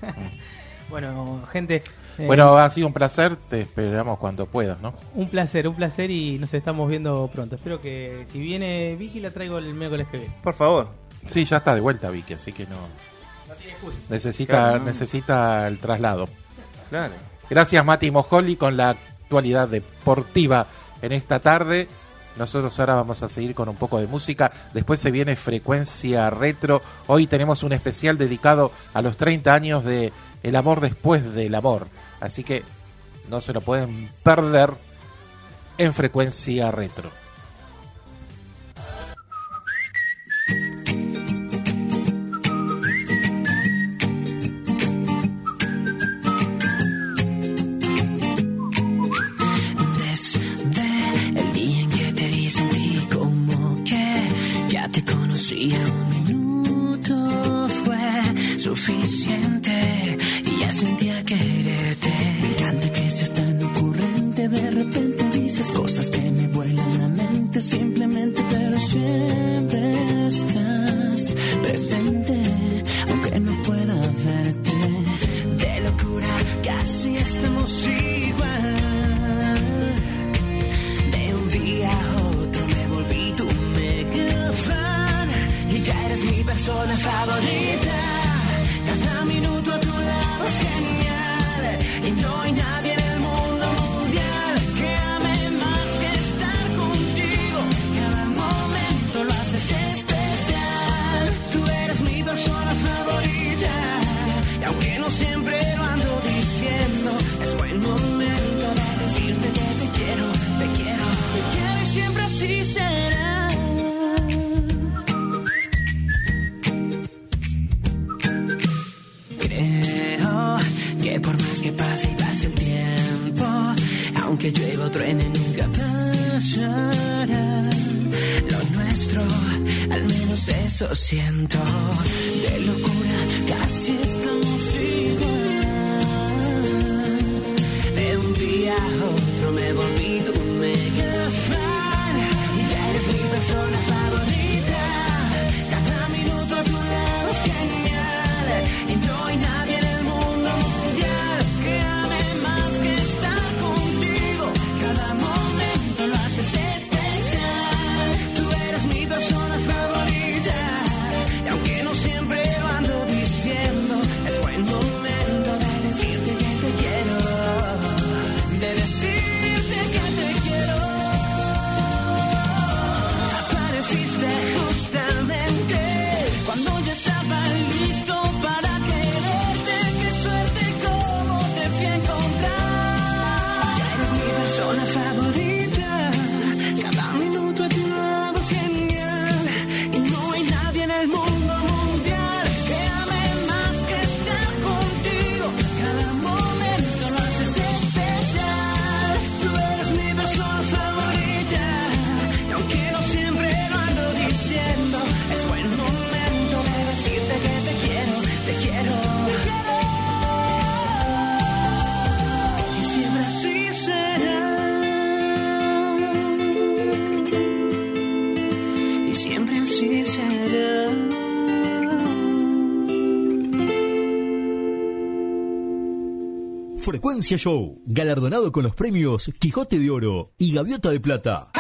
Bueno, gente... Eh, bueno, ha sido un placer, te esperamos cuando puedas, ¿no? Un placer, un placer y nos estamos viendo pronto. Espero que si viene Vicky la traigo el miércoles que viene. Por favor. Sí, ya está de vuelta Vicky, así que no... No tiene excusa. Necesita, Claro, no. necesita el traslado. Claro. Gracias Mati Mojoli con la actualidad deportiva en esta tarde. Nosotros ahora vamos a seguir con un poco de música. Después se viene Frecuencia Retro. Hoy tenemos un especial dedicado a los treinta años de El amor después del amor. Así que no se lo pueden perder en Frecuencia Retro. Un minuto fue suficiente y ya sentía quererte. Me encanta que seas tan ocurrente. De repente dices cosas que me vuelan la mente. Simplemente, pero siempre estás presente, aunque no pueda verte. De locura casi estamos igual. De un día a otro me volví tu mega fan. Y ya eres mi persona favorita. Cada minuto a tu lado es genial. Y no hay nadie en el mundo mundial que ame más que estar contigo. Cada momento lo haces especial. Tú eres mi persona favorita. Y aunque no siempre lo ando diciendo, es buen momento de decirte que te quiero, te quiero, te quiero y siempre así será. Que por más que pase y pase el tiempo, aunque llueva o truene nunca pasará. Lo nuestro, al menos eso siento. De locura casi estamos igual. De un día a otro me volví tu mega fan. Y ya eres mi persona favorita. Cada minuto a tu lado es genial. Y no hay nadie en el mundo mundial que ame más que estar contigo. Cada momento lo haces especial. Tú eres mi persona favorita. Y aunque no siempre lo ando diciendo, Frecuencia Show, galardonado con los premios Quijote de Oro y Gaviota de Plata.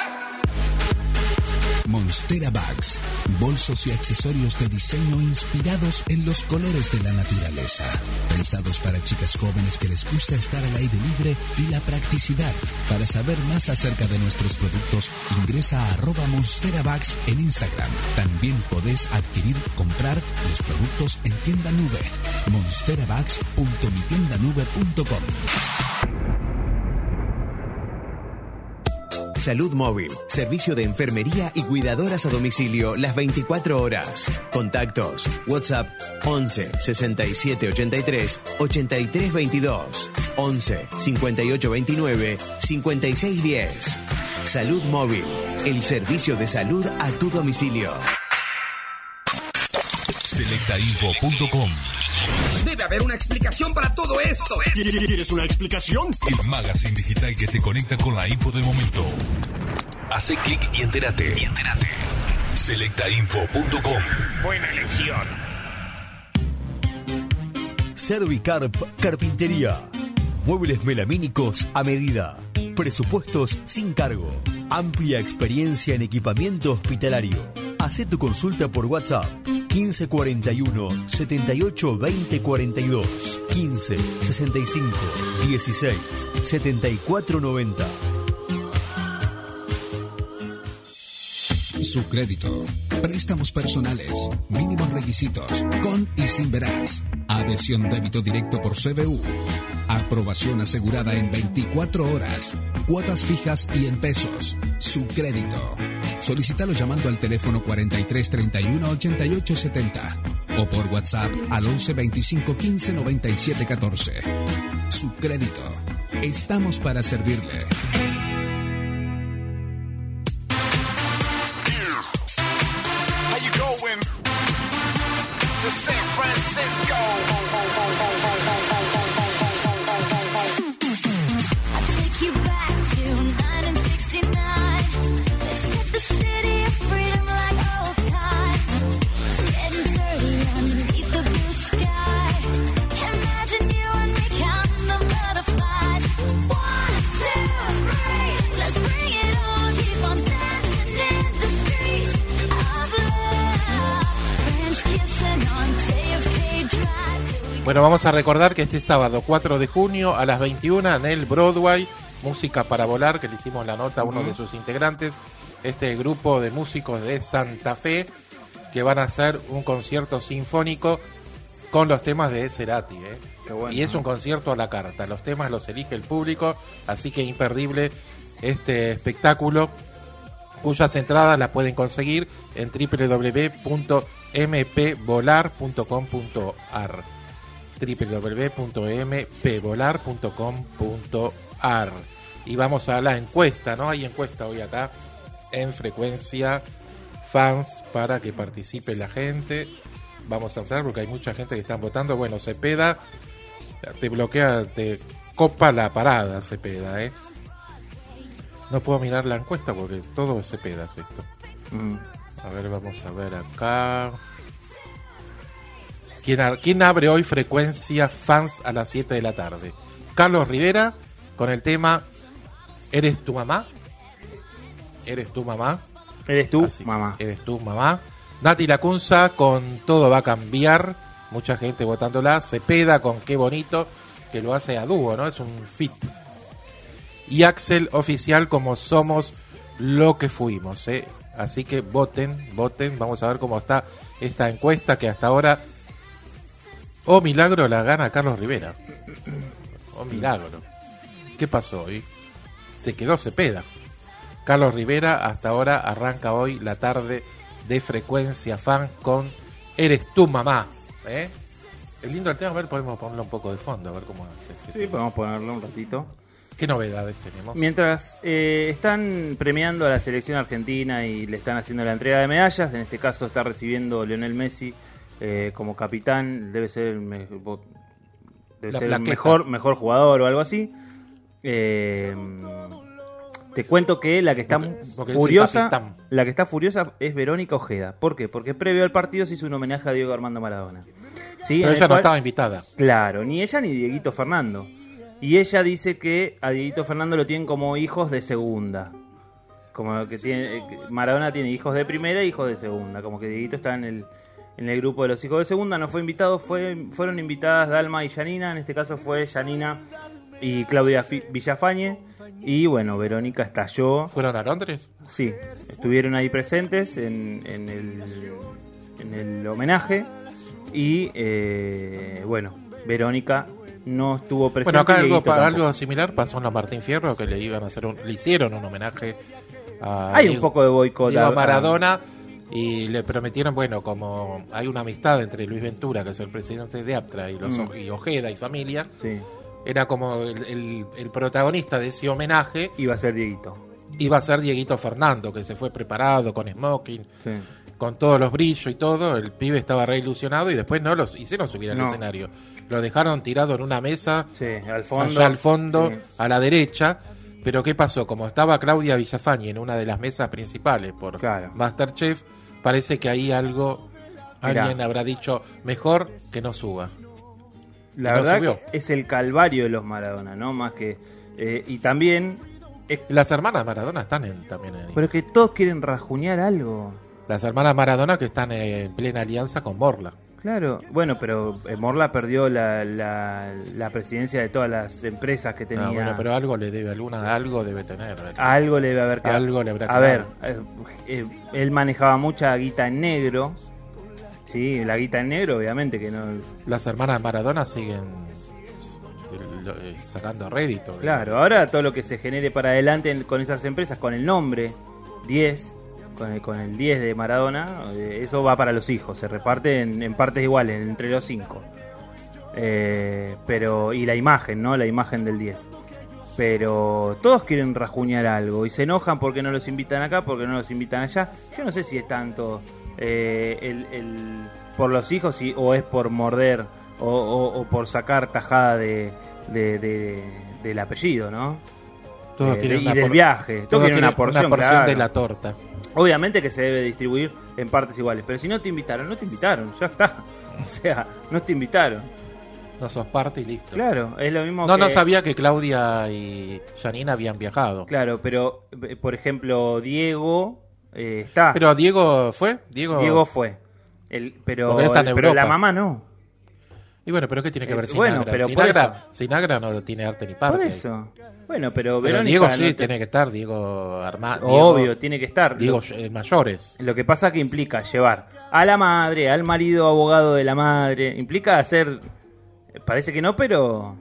Monstera Bags, bolsos y accesorios de diseño inspirados en los colores de la naturaleza. Pensados para chicas jóvenes que les gusta estar al aire libre y la practicidad. Para saber más acerca de nuestros productos, ingresa a arroba Monstera Bags en Instagram. También podés adquirir, comprar los productos en tienda nube. monsterabags punto mi tienda nube punto com. Salud Móvil, servicio de enfermería y cuidadoras a domicilio las veinticuatro horas. Contactos, WhatsApp once sesenta y siete ochenta y tres ochenta y tres veintidós, once cincuenta y ocho veintinueve cincuenta y seis diez. Salud Móvil, el servicio de salud a tu domicilio. selecta info punto com. Debe haber una explicación para todo esto. ¿Quieres una explicación? El magazine digital que te conecta con la info del momento. Hace clic y entérate. Y entérate. selecta info punto com. Buena elección. Servicarp Carpintería. Muebles melamínicos a medida. Presupuestos sin cargo. Amplia experiencia en equipamiento hospitalario. Hacé tu consulta por WhatsApp quince cuarenta y uno setenta y ocho veinte cuarenta y dos, quince sesenta y cinco dieciséis setenta y cuatro noventa. Su crédito. Préstamos personales. Mínimos requisitos. Con y sin veraz. Adhesión débito directo por C B U. Aprobación asegurada en veinticuatro horas. Cuotas fijas y en pesos. Su crédito. Solicítalo llamando al teléfono cuarenta y tres treinta y uno ochenta y ocho setenta o por WhatsApp al once veinticinco quince noventa y siete catorce. Su crédito. Estamos para servirle. San Francisco. I'll take you back to nineteen sixty-nine. Let's hit the city of freedom like old times. It's getting dirty underneath the blue sky. Imagine you and me counting the butterflies. One, two, three. Let's bring it on. Keep on dancing in the streets of love. French kissing on J F K Drive. Bueno, vamos a recordar que este sábado cuatro de junio a las veintiuna en el Broadway, Música para Volar, que le hicimos la nota a uno de sus integrantes, este grupo de músicos de Santa Fe, que van a hacer un concierto sinfónico con los temas de Cerati, ¿eh? Bueno, y es un concierto a la carta, los temas los elige el público, así que imperdible este espectáculo, cuyas entradas las pueden conseguir en doble u doble u doble u punto m p volar punto com punto a r doble u doble u doble u punto m p volar punto com punto a r. Y vamos a la encuesta, ¿no? Hay encuesta hoy acá en Frecuencia Fans para que participe la gente. Vamos a entrar porque hay mucha gente que están votando. Bueno, Cepeda te bloquea, te copa la parada, Cepeda, ¿eh? No puedo mirar la encuesta porque todo es Cepeda es esto. Mm. A ver, vamos a ver acá. ¿Quién, a- ¿Quién abre hoy Frecuencia Fans a las siete de la tarde? Carlos Rivera con el tema ¿Eres tu mamá? ¿Eres tu mamá? Eres tú, Así, mamá. Eres tu mamá. Nati Lacunza con Todo va a cambiar. Mucha gente votándola. Cepeda con Qué bonito, que lo hace a dúo, ¿no? Es un fit. Y Axel Oficial como Somos lo que fuimos, ¿eh? Así que voten, voten. Vamos a ver cómo está esta encuesta que hasta ahora, oh milagro, la gana Carlos Rivera. Oh milagro. ¿Qué pasó hoy? Se quedó Cepeda. Carlos Rivera hasta ahora arranca hoy la tarde de Frecuencia Fan con Eres tu mamá, ¿eh? Es lindo el tema, a ver, podemos ponerlo un poco de fondo, a ver cómo hace ese Sí, tema. podemos ponerlo un ratito. ¿Qué novedades tenemos? Mientras eh, están premiando a la selección argentina y le están haciendo la entrega de medallas, en este caso está recibiendo Lionel Messi eh, como capitán, debe ser el, me- bo- debe La ser el plaqueta. mejor, mejor jugador o algo así. Eh, te cuento que la que está Porque- porque es el furiosa, capitán. la que está furiosa es Verónica Ojeda. ¿Por qué? Porque previo al partido se hizo un homenaje a Diego Armando Maradona. ¿Sí? Pero En el ella no cual- estaba invitada. Claro, ni ella ni Dieguito Fernando. Y ella dice que a Dieguito Fernando lo tienen como hijos de segunda. Como que tiene Maradona tiene hijos de primera y hijos de segunda. Como que Dieguito está en el, en el grupo de los hijos de segunda. No fue invitado, fue, fueron invitadas Dalma y Janina. En este caso fue Janina y Claudia Fi- Villafañe. Y bueno, Verónica estalló. ¿Fueron a Londres? Sí, estuvieron ahí presentes en, en, el, en el homenaje. Y eh, bueno, Verónica no estuvo presente. Bueno, acá algo, Dieguito pa- tampoco. algo similar pasó en la Martín Fierro, que le iban a hacer un, le hicieron un homenaje a Hay un Diego- poco de boicot Diego a- Maradona, y le prometieron, bueno, como hay una amistad entre Luis Ventura, que es el presidente de APTRA, y, los, Mm. y Ojeda y familia, Sí, era como el, el- el protagonista de ese homenaje, iba a ser Dieguito. iba a ser Dieguito Fernando, que se fue preparado con smoking, Sí. con todos los brillos y todo. El pibe estaba re ilusionado y después no los hicieron subir al No. escenario. Lo dejaron tirado en una mesa, Sí, al fondo. allá al fondo, Sí. a la derecha. Pero ¿qué pasó? Como estaba Claudia Villafañe en una de las mesas principales por Claro. Masterchef, parece que ahí algo, Mirá. alguien habrá dicho, mejor que no suba. La Y no verdad subió. que es el calvario de los Maradona, ¿no? Más que... eh, y también... es- Las hermanas Maradona están en, también en... pero es que todos quieren rajuñar algo. Las hermanas Maradona que están en plena alianza con Morla. Claro, bueno, pero eh, Morla perdió la, la, la presidencia de todas las empresas que tenía. Ah, bueno, pero algo le debe, alguna, algo debe tener. Algo le debe haber quedado. Algo le habrá A ver, quedado. eh, eh, él manejaba mucha guita en negro. Sí, la guita en negro, obviamente que no. Las hermanas Maradona siguen lo- eh, sacando rédito. Claro, ahora todo lo que se genere para adelante en- con esas empresas, con el nombre diez, con el, con el diez de Maradona, eh, eso va para los hijos, se reparte en, en partes iguales entre los cinco. Eh, pero y la imagen, ¿no? La imagen del diez. Pero todos quieren rajuñar algo y se enojan porque no los invitan acá, porque no los invitan allá. Yo no sé si es tanto eh, el, el- por los hijos y- o es por morder o, o- o por sacar tajada de, de- de- del apellido, ¿no? Todo Eh, quiere de- y una del por- viaje. Todo, todo quiere quiere una porción, una porción claro. de la torta. Obviamente que se debe distribuir en partes iguales, pero si no te invitaron, no te invitaron, ya está. O sea, no te invitaron. No sos parte y listo. Claro, es lo mismo No, que... no sabía que Claudia y Janina habían viajado. Claro, pero eh, por ejemplo, Diego eh, está. Pero Diego fue, Diego, Diego fue. El, pero, Porque él está en el- pero Europa. la mamá no. Y bueno, pero ¿qué tiene que Eh, ver bueno, Sinagra? pero por Sinagra, eso. Sinagra no tiene arte ni parte. Por ahí. eso. Bueno, pero, Pero Verónica Diego sí no te- tiene que estar, Diego Armando. Obvio, tiene que estar. Diego Lo- eh, mayores. Lo que pasa que implica llevar a la madre, al marido abogado de la madre, implica hacer, parece que no, pero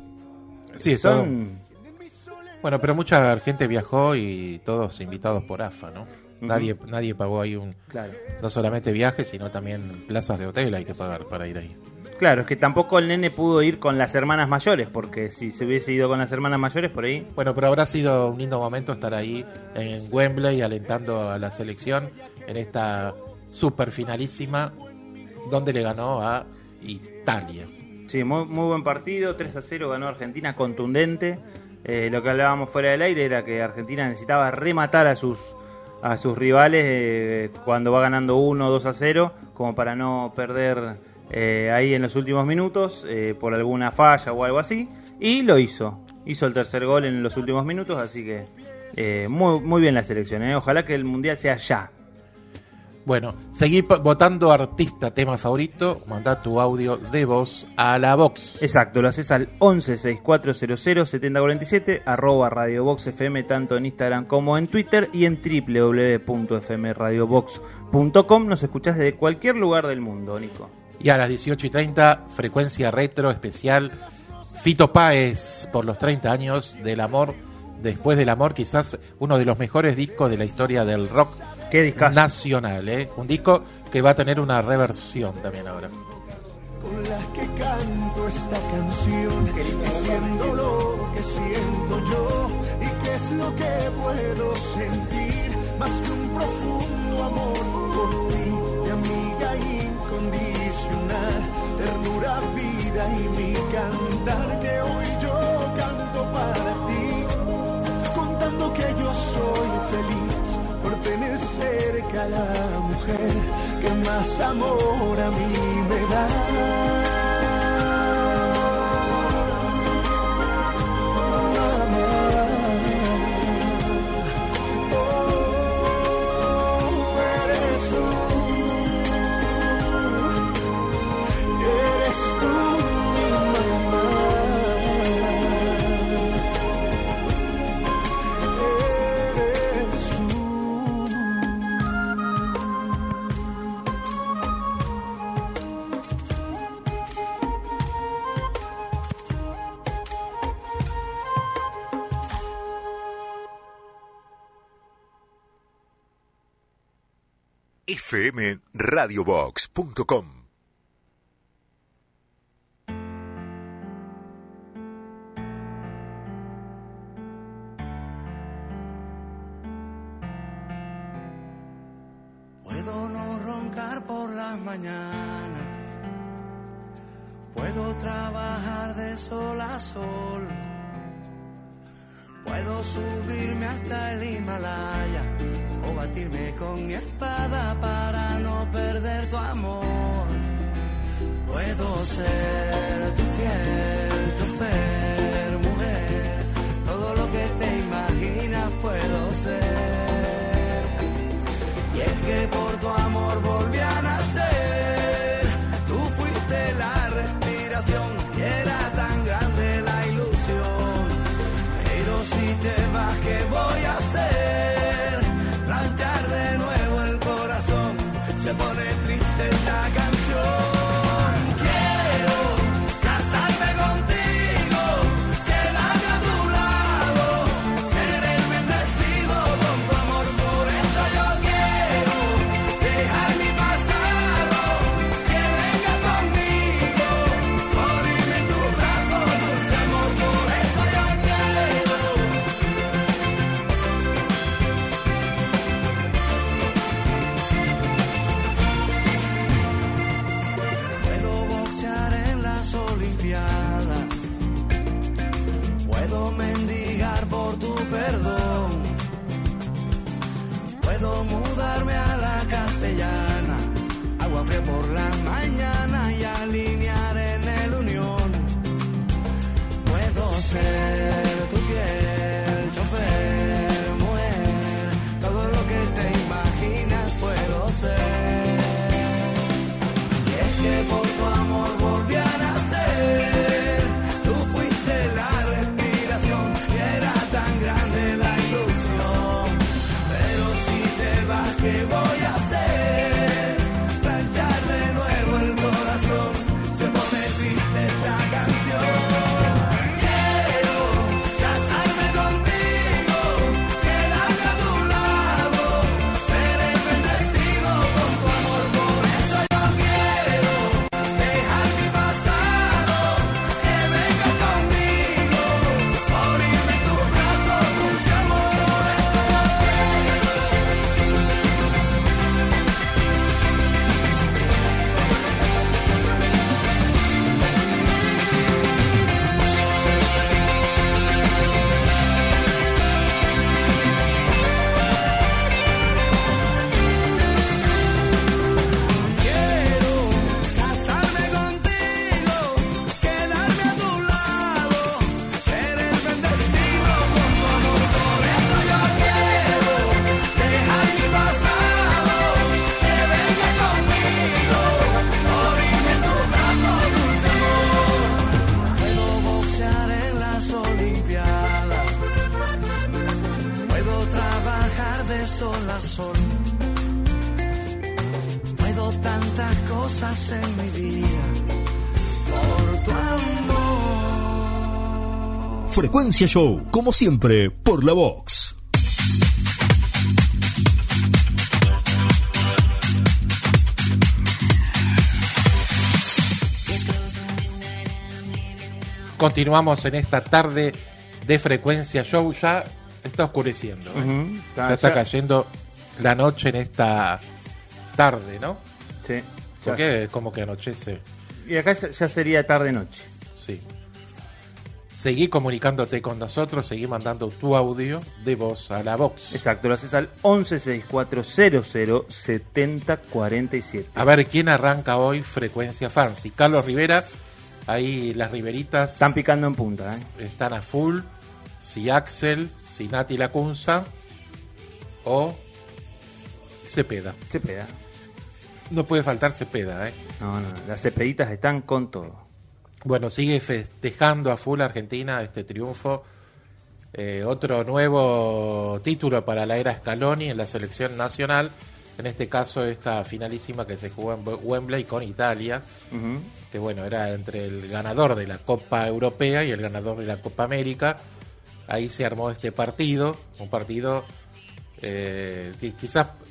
Sí, son... Bueno, pero mucha gente viajó y todos invitados por A F A, ¿no? Nadie nadie pagó ahí un... Claro. No solamente viajes, sino también plazas de hotel hay que pagar para ir ahí. Claro, es que tampoco el nene pudo ir con las hermanas mayores, porque si se hubiese ido con las hermanas mayores por ahí... Bueno, pero habrá sido un lindo momento estar ahí en Wembley alentando a la selección en esta super finalísima donde le ganó a Italia. Sí, muy, muy buen partido, tres a cero ganó Argentina, contundente. Eh, lo que hablábamos fuera del aire era que Argentina necesitaba rematar a sus a sus rivales eh, cuando va ganando uno, dos a cero, como para no perder eh, ahí en los últimos minutos eh, por alguna falla o algo así. Y lo hizo, hizo el tercer gol en los últimos minutos, así que eh, muy, muy bien la selección. Eh. Ojalá que el Mundial sea ya. Bueno, seguí p- votando artista, tema favorito, mandá tu audio de voz a la Vox. Exacto, lo haces al once sesenta y cuatro cero cero setenta cuarenta y siete, arroba Radio Vox F M, tanto en Instagram como en Twitter, y en doble u doble u doble u punto f m radio vox punto com. Nos escuchás desde cualquier lugar del mundo, Nico. Y a las dieciocho y treinta, frecuencia retro especial, Fito Páez por los treinta años del amor. Después del amor, quizás uno de los mejores discos de la historia del rock ¿Qué discazo? nacional, ¿eh? Un disco que va a tener una reversión también ahora. Con la que canto esta canción, diciendo lo que siento yo y qué es lo que puedo sentir, más que un profundo amor por ti, mi amiga incondicional, ternura, vida y mi cantar, que hoy yo canto para ti, contando que yo soy feliz por tener cerca a la mujer que más amor a mí me da. f m radio box punto com. Puedo no roncar por las mañanas, puedo trabajar de sol a sol, puedo subirme hasta el Himalaya o batirme con mi espada para no perder tu amor. Puedo ser tu fiel chofer, mujer, todo lo que te imaginas puedo ser. Y es que por tu amor volví a nacer, tú fuiste la respiración, y era tan grande la ilusión. Pero si te vas, ¿qué voy a hacer? Planchar de nuevo el corazón, se pone triste esta canción. Quiero casarme contigo, quedarme a tu lado, ser el bendecido con tu amor, por eso yo quiero dejar mi pasado, que venga conmigo, morirme en tus brazos, dulce amor, por eso yo quiero. Puedo boxear en las Olimpiadas, puedo mendigar por tu perdón, puedo mudarme a la Castellana, agua fría por la mañana y alinear en el Unión. Puedo ser tu fiel chofer, mujer, todo lo que te imaginas puedo ser. Y es que por tu amor volví a nacer, tú fuiste la respiración, y era tan grande la ilusión. Pero si te vas, ¿qué voy a hacer? Planchar de nuevo el corazón, se pone triste esta canción. Quiero casarme contigo, quedarme a tu lado, ser el bendecido con tu amor, por eso yo quiero dejar mi pasado, que venga conmigo, morirme en tus brazos, dulce amor, por eso yo quiero casarme contigo, quedarme a tu lado, ser el bendecido con tu amor, por eso yo quiero dejar mi pasado, que venga conmigo, morirme en tus brazos, dulce amor. Puedo boxear en las Olimpiadas, puedo trabajar de sol a sol, puedo tantas cosas en mi vida por tu amor. Frecuencia Show, como siempre, por la Vox. Continuamos en esta tarde de Frecuencia Show. Ya está oscureciendo, ¿eh? Ujú. Ya está Ya- cayendo la noche en esta tarde, ¿no? Sí. Porque es como que anochece. Y acá ya, ya sería tarde-noche. Sí. Seguí comunicándote con nosotros, seguí mandando tu audio de voz a la Vox. Exacto, lo haces al once sesenta y cuatro cero cero setenta cuarenta y siete. A ver quién arranca hoy Frecuencia Fancy. Carlos Rivera, ahí las Riveritas Están picando en punta, ¿eh? están a full. Si Axel, si Nati Lacunza o Cepeda. Cepeda. No puede faltar Cepeda, ¿eh? No, no, las cepeditas están con todo. Bueno, sigue festejando a full Argentina este triunfo. Eh, otro nuevo título para la era Scaloni en la selección nacional. En este caso, esta finalísima que se jugó en Wembley con Italia. Uh-huh. Que bueno, era entre el ganador de la Copa Europea y el ganador de la Copa América. Ahí se armó este partido. Un partido eh, que quizás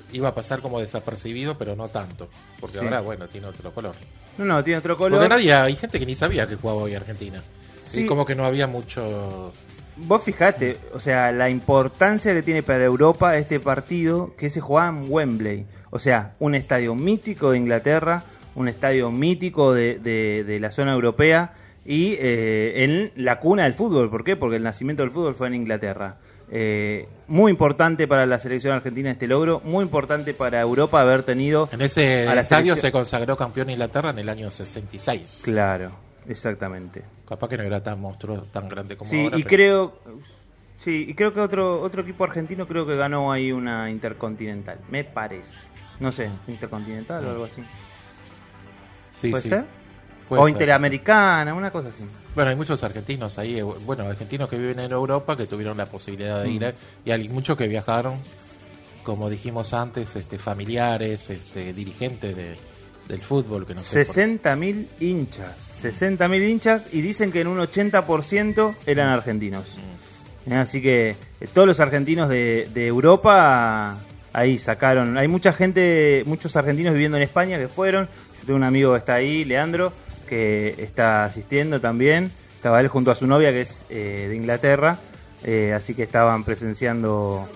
iba a pasar como desapercibido, pero no tanto, porque Sí. ahora, bueno, tiene otro color. No, no, tiene otro color. Porque nadie, hay gente que ni sabía que jugaba hoy Argentina. Sí. Y como que no había mucho... Vos fijate, o sea, la importancia que tiene para Europa este partido, que se jugaba en Wembley. O sea, un estadio mítico de Inglaterra, un estadio mítico de, de, de la zona europea y eh, en la cuna del fútbol. ¿Por qué? Porque el nacimiento del fútbol fue en Inglaterra. Eh, muy importante para la selección argentina este logro, muy importante para Europa haber tenido... En ese a la estadio selección- se consagró campeón Inglaterra en el año sesenta y seis. Claro, exactamente. Capaz que no era tan monstruoso, tan grande como Sí, ahora. y pero- creo, sí, y creo que otro otro equipo argentino creo que ganó ahí una intercontinental, me parece. No sé, intercontinental o algo así. Sí, ¿Puede sí. ser? Puede o ser. interamericana, una cosa así. Bueno, hay muchos argentinos ahí, eh, bueno, argentinos que viven en Europa que tuvieron la posibilidad de Mm. ir, eh, y hay muchos que viajaron, como dijimos antes, este, familiares, este, dirigentes de, del fútbol, que no sé. por- sesenta mil hinchas, sesenta mil hinchas y dicen que en un ochenta por ciento eran argentinos. Mm. Eh, Así que eh, todos los argentinos de, de Europa ahí sacaron. Hay mucha gente, muchos argentinos viviendo en España que fueron. Yo tengo un amigo que está ahí, Leandro, que está asistiendo también. Estaba él junto a su novia que es eh, de Inglaterra. Eh, así que estaban presenciando.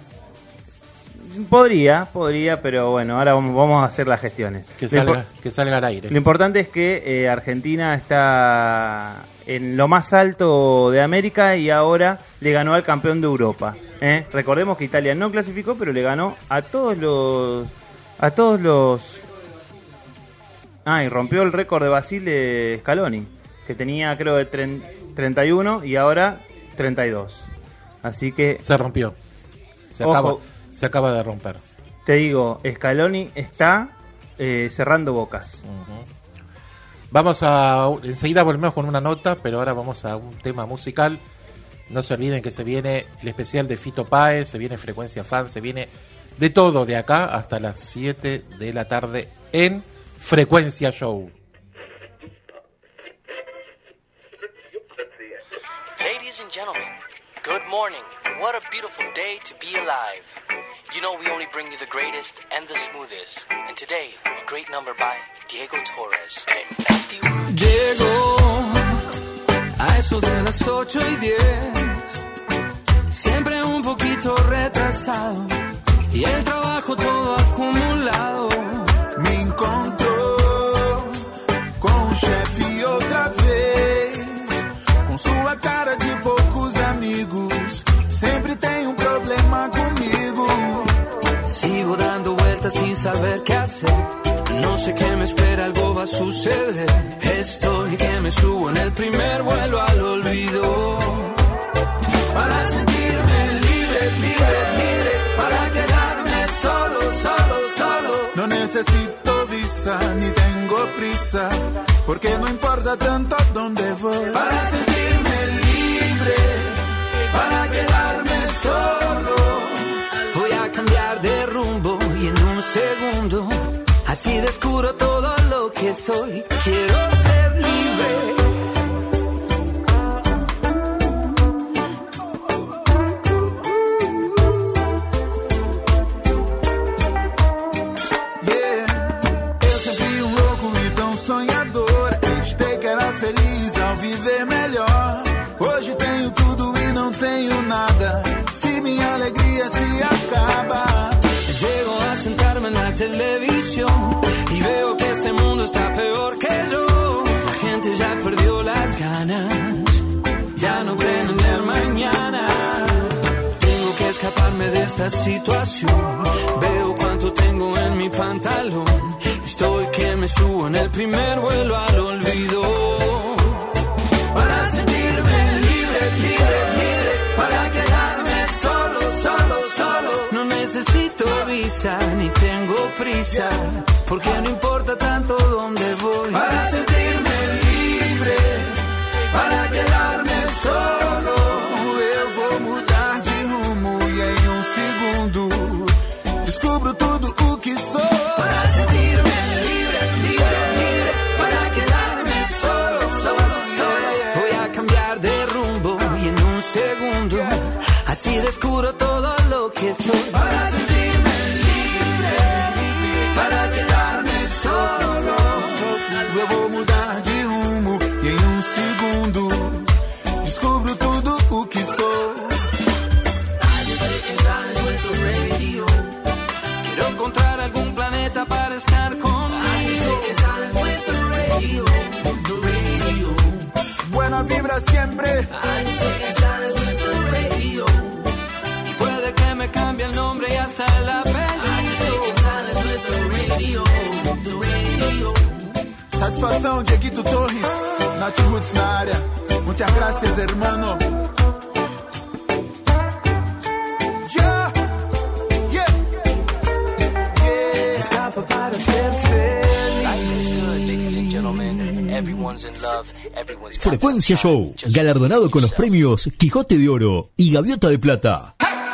Podría, podría, pero bueno, ahora vamos, vamos a hacer las gestiones. Que Lo salga, impor- que salga al aire. lo importante es que eh, Argentina está en lo más alto de América y ahora le ganó al campeón de Europa. ¿eh? Recordemos que Italia no clasificó, pero le ganó a todos los... A todos los... Ah, y rompió el récord de Basile Scaloni, que tenía creo de tren- treinta y uno y ahora treinta y dos. Así que... Se rompió. Se Ojo. acaba, se acaba de romper. Te digo, Scaloni está eh, cerrando bocas. Vamos a... Enseguida volvemos con una nota, pero ahora vamos a un tema musical. No se olviden que se viene el especial de Fito Páez, se viene Frecuencia Fan, se viene de todo de acá hasta las siete de la tarde en Frecuencia Show. Ladies and gentlemen, good morning. What a beautiful day to be alive. You know we only bring you the greatest and the smoothest. And today, a great number by Diego Torres and Matthew. Llego a eso de las ocho y diez, siempre un poquito retrasado y el trabajo todo acumulado. Me encontrou com o chefe outra vez, com sua cara de poucos amigos. Sempre tem um problema comigo. Sigo dando vueltas sin saber qué hacer. No sé qué me espera, algo va a suceder. Estoy que me subo en el primer vuelo al olvido. Para sentirme libre, libre, libre, para quedarme solo, solo, solo. No necesito visa ni tengo prisa, porque no importa tanto dónde voy. Para sentirme libre, para quedarme solo. Voy a cambiar de rumbo y en un segundo así descubro todo lo que soy. Quiero ser libre. Yeah. Eu sempre um louco e tão sonhador. Acreditei que era feliz ao viver melhor. Hoje tenho tudo e não tenho nada. Se minha alegria se acaba. Llego a sentarme en la televisión y veo que este mundo está peor que yo. La gente ya perdió las ganas, ya no creen en el mañana. Tengo que escaparme de esta situación. Veo cuánto tengo en mi pantalón. Estoy que me subo en el primer vuelo al olvido. Para sentirme libre, libre, libre, para quedarme solo, solo, solo. No necesito visa ni tengo prisa, porque no importa tanto dónde voy. Para sentirme libre, para quedarme solo. Eu vou mudar de rumo e em um segundo descubro tudo o que sou. Para sentirme libre, libre, libre, para quedarme solo, solo, solo. Voy a cambiar de rumbo y en un segundo así descubro todo lo que soy. Para sentirme libre, vibra siempre. Ahí sé que sales nuestro radio. Y puede que me cambie el nombre y hasta el apellido. Ahí sé que sales nuestro radio. Tu radio. Satisfação, Dieguito Torres, Nath Roots na área. Muchas gracias, hermano. Yeah, yeah, yeah. Escapa para ser feliz. Life is good, ladies and gentlemen. Everyone's in love. Everyone's got Frecuencia some Show, time. Just galardonado con los yourself. premios Quijote de Oro y Gaviota de Plata.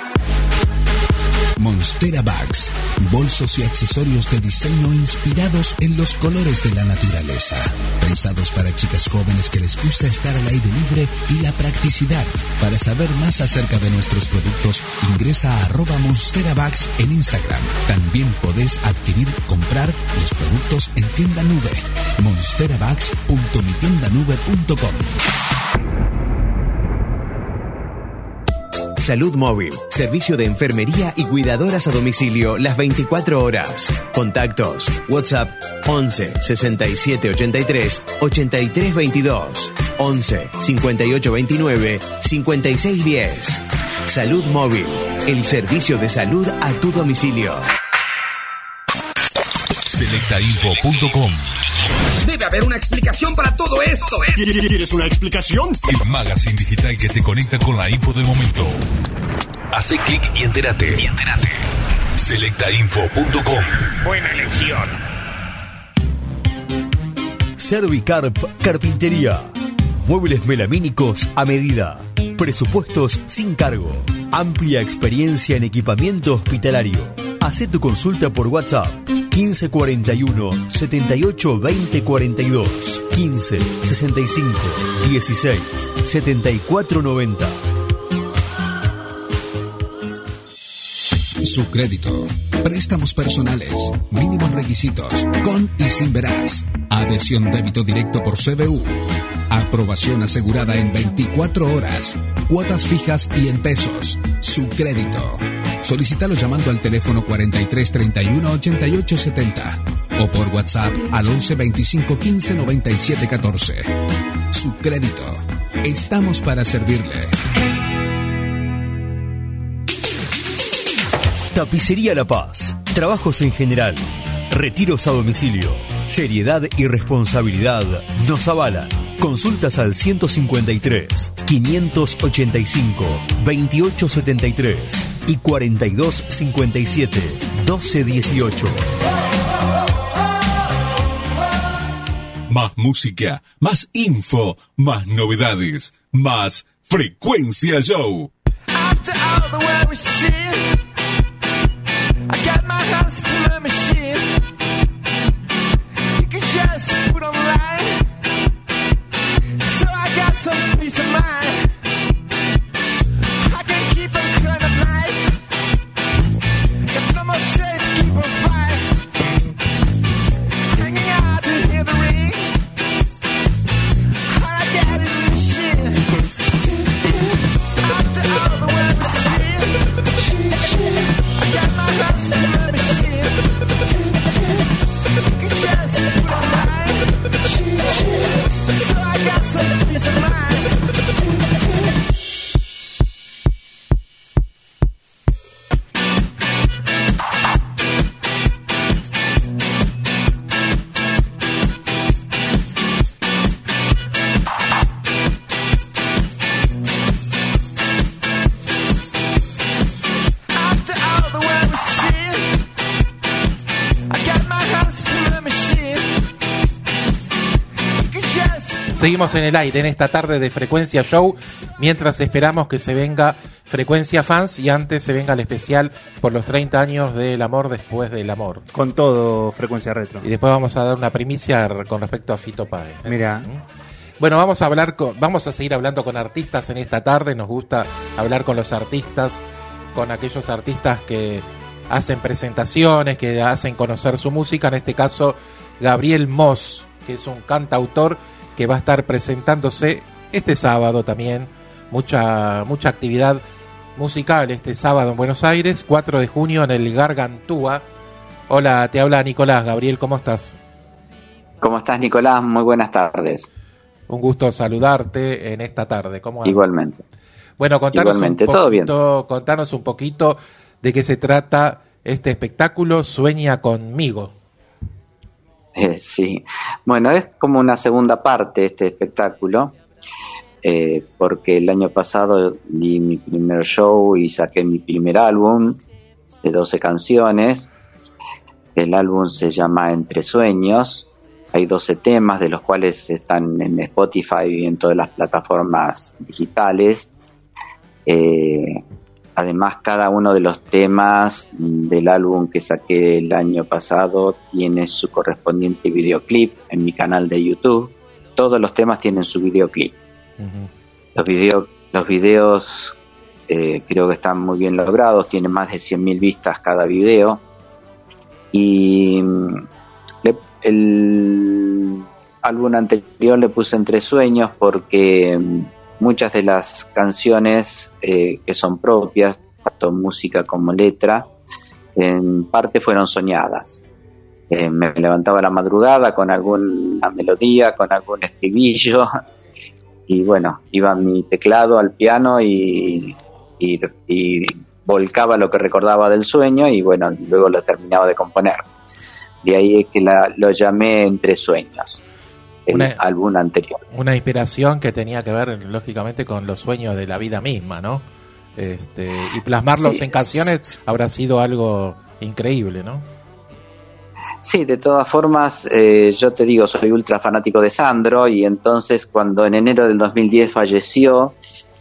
Monstera Bags, bolsos y accesorios de diseño inspirados en los colores de la naturaleza. Pensados para chicas jóvenes que les gusta estar al aire libre y la practicidad. Para saber más acerca de nuestros productos, ingresa a arroba Monstera Bags en Instagram. También podés adquirir, comprar los productos en tienda nube. monsterabags punto mi tienda nube punto com. Salud Móvil, servicio de enfermería y cuidadoras a domicilio las veinticuatro horas. Contactos, WhatsApp once sesenta y siete ochenta y tres ochenta y tres veintidós, once cincuenta y ocho veintinueve cincuenta y seis diez. Salud Móvil, el servicio de salud a tu domicilio. selecta info punto com. Debe haber una explicación para todo esto. ¿Quieres una explicación? El magazine digital que te conecta con la info del momento. Hace clic y entérate. Y entérate. selecta info punto com. Buena elección. Servicarp Carpintería. Muebles melamínicos a medida. Presupuestos sin cargo. Amplia experiencia en equipamiento hospitalario. Hacé tu consulta por WhatsApp quince cuarenta y uno setenta y ocho veinte cuarenta y dos, quince sesenta y cinco dieciséis setenta y cuatro noventa. Su crédito. Préstamos personales. Mínimos requisitos. Con y sin veraz. Adhesión débito directo por C B U. Aprobación asegurada en veinticuatro horas. Cuotas fijas y en pesos. Su crédito. Solicítalo llamando al teléfono cuarenta y tres treinta y uno ochenta y ocho setenta o por WhatsApp al once veinticinco quince noventa y siete catorce. Su crédito. Estamos para servirle. Tapicería La Paz. Trabajos en general. Retiros a domicilio. Seriedad y responsabilidad nos avalan. Consultas al ciento cincuenta y tres, quinientos ochenta y cinco, veintiocho setenta y tres y cuarenta y dos cincuenta y siete, doce dieciocho. Más música, más info, más novedades, más Frecuencia Show. After all the way we see, I got my house full of machine. You can just put online, so I got some peace of mind. I can keep them kind of nice, got no more shade to keep on fire. Hanging out to hear the ring, all I got is a machine. After all the way we see, I got my house full of machine. You can just put online, so I got some peace of mind. After all the way we see, I got my house full of machine. You can just Seguimos en el aire en esta tarde de Frecuencia Show, mientras esperamos que se venga Frecuencia Fans y antes se venga el especial por los treinta años del amor después del amor. Con todo, Frecuencia Retro. Y después vamos a dar una primicia con respecto a Fito Páez. Mira. Bueno, vamos a hablar con, vamos a seguir hablando con artistas en esta tarde. Nos gusta hablar con los artistas, con aquellos artistas que hacen presentaciones, que hacen conocer su música. En este caso, Gabriel Moss, que es un cantautor que va a estar presentándose este sábado también. Mucha, mucha actividad musical este sábado en Buenos Aires, cuatro de junio en el Gargantúa. Hola, te habla Nicolás. Gabriel, ¿cómo estás? ¿Cómo estás, Nicolás? Muy buenas tardes. Un gusto saludarte en esta tarde. ¿Cómo andas? Igualmente. Bueno, contanos Igualmente, un todo bien. poquito, contanos un poquito de qué se trata este espectáculo Sueña conmigo. Eh, sí, bueno, es como una segunda parte este espectáculo, eh, porque el año pasado di mi primer show y saqué mi primer álbum de doce canciones. El álbum se llama Entre Sueños. Hay doce temas, de los cuales están en Spotify y en todas las plataformas digitales. Eh, además, cada uno de los temas del álbum que saqué el año pasado tiene su correspondiente videoclip en mi canal de YouTube. Todos los temas tienen su videoclip. Uh-huh. Los, video, los videos eh, creo que están muy bien logrados, tienen más de cien mil vistas cada video. Y le, el álbum anterior le puse Entre Sueños porque muchas de las canciones eh, que son propias, tanto música como letra, en parte fueron soñadas. Eh, me levantaba a la madrugada con alguna melodía, con algún estribillo, y bueno, iba mi teclado al piano y, y, y volcaba lo que recordaba del sueño y bueno, luego lo terminaba de componer. De ahí es que la, lo llamé Entre Sueños, el una, álbum anterior. Una inspiración que tenía que ver, lógicamente, con los sueños de la vida misma, ¿no? Este, y plasmarlos sí, en canciones habrá sido algo increíble, ¿no? Sí, de todas formas, eh, yo te digo, soy ultra fanático de Sandro, y entonces cuando en enero del dos mil diez falleció,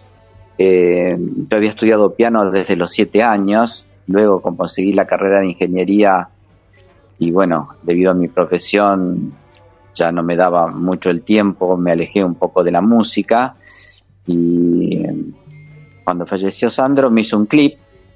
eh, yo había estudiado piano desde los siete años, luego conseguí la carrera de ingeniería y bueno, debido a mi profesión ya no me daba mucho el tiempo, me alejé un poco de la música, y cuando falleció Sandro me hizo un clip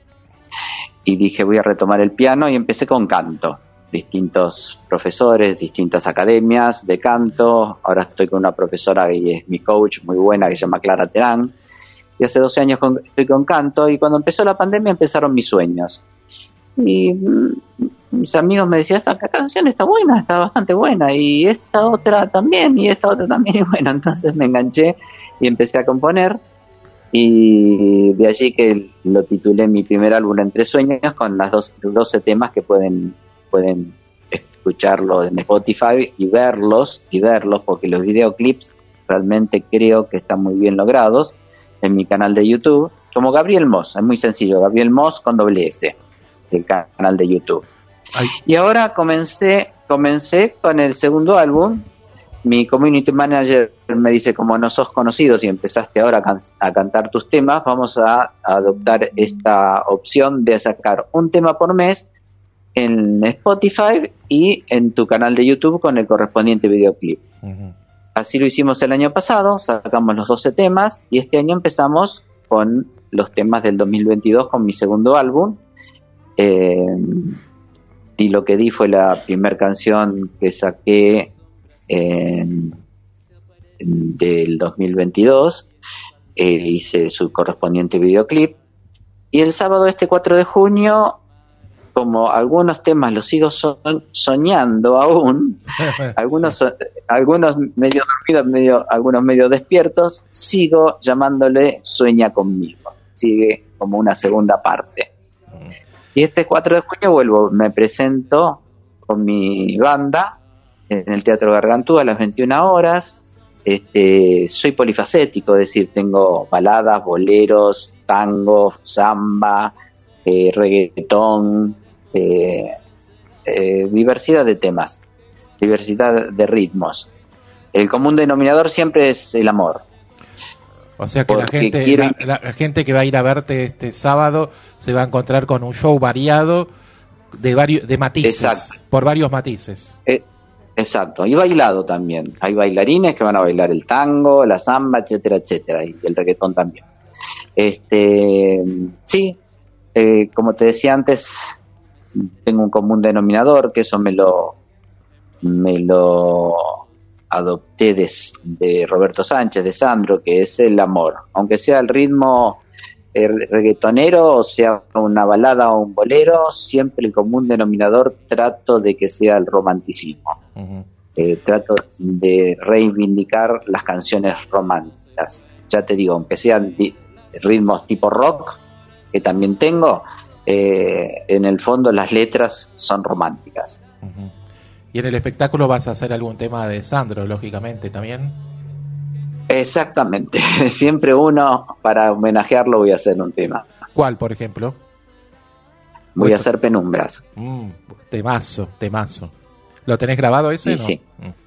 y dije voy a retomar el piano, y empecé con canto. Distintos profesores, distintas academias de canto. Ahora estoy con una profesora que es mi coach muy buena, que se llama Clara Terán, y hace doce años con, estoy con canto, y cuando empezó la pandemia empezaron mis sueños. Y mm, mis amigos me decían, esta canción está buena, está bastante buena, y esta otra también, y esta otra también, y bueno, entonces me enganché y empecé a componer, y de allí que lo titulé mi primer álbum Entre Sueños, con las dos, doce temas que pueden pueden escucharlo en Spotify y verlos, y verlos porque los videoclips realmente creo que están muy bien logrados en mi canal de YouTube, como Gabriel Moss, es muy sencillo, Gabriel Moss con doble S, el canal de YouTube. Ay. Y ahora comencé, comencé con el segundo álbum. Mi community manager me dice, como no sos conocido y empezaste ahora a, can- a cantar tus temas, vamos a, a adoptar esta opción de sacar un tema por mes en Spotify y en tu canal de YouTube con el correspondiente videoclip. Uh-huh. Así lo hicimos el año pasado, sacamos los doce temas, y este año empezamos con los temas del dos mil veintidós con mi segundo álbum. Eh, y lo que di fue la primera canción que saqué eh, del dos mil veintidós, eh, hice su correspondiente videoclip, y el sábado este cuatro de junio, como algunos temas los sigo so- soñando aún, algunos so- algunos medio dormidos, medio, algunos medio despiertos, sigo llamándole Sueña conmigo, sigue como una segunda parte. Y este cuatro de junio vuelvo, me presento con mi banda en el Teatro Gargantúa a las veintiuna horas. Este, soy polifacético, es decir, tengo baladas, boleros, tango, samba, eh, reggaetón, eh, eh, diversidad de temas, diversidad de ritmos. El común denominador siempre es el amor. O sea que la gente, quiero... la, la gente que va a ir a verte este sábado se va a encontrar con un show variado de varios de matices, exacto, por varios matices. Eh, exacto, y bailado también. Hay bailarines que van a bailar el tango, la samba, etcétera, etcétera, y el reggaetón también. Este, sí, eh, como te decía antes, tengo un común denominador, que eso me lo me lo adopté de, de Roberto Sánchez, de Sandro, que es el amor, aunque sea el ritmo eh, reggaetonero, o sea una balada o un bolero, siempre el común denominador trato de que sea el romanticismo. Uh-huh. eh, trato de reivindicar las canciones románticas. Ya te digo, aunque sean di- ritmos tipo rock, que también tengo, eh, en el fondo las letras son románticas. Uh-huh. Y en el espectáculo vas a hacer algún tema de Sandro, lógicamente, también. Exactamente, siempre uno, para homenajearlo, voy a hacer un tema. ¿Cuál, por ejemplo? Voy Pues, a hacer Penumbras. Mm, temazo, temazo. ¿Lo tenés grabado ese? Sí, no? sí.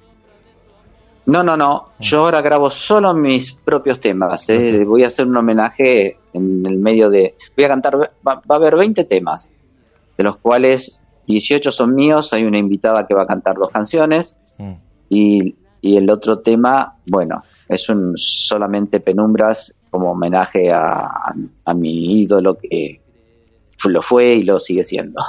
Mm. No, no, no. Yo ahora grabo solo mis propios temas. ¿eh? Voy a hacer un homenaje en el medio de... Voy a cantar... Va, va a haber veinte temas, de los cuales dieciocho son míos. Hay una invitada que va a cantar dos canciones. Mm. Y, y el otro tema, bueno, es un solamente Penumbras como homenaje a, a, a mi ídolo que lo fue y lo sigue siendo.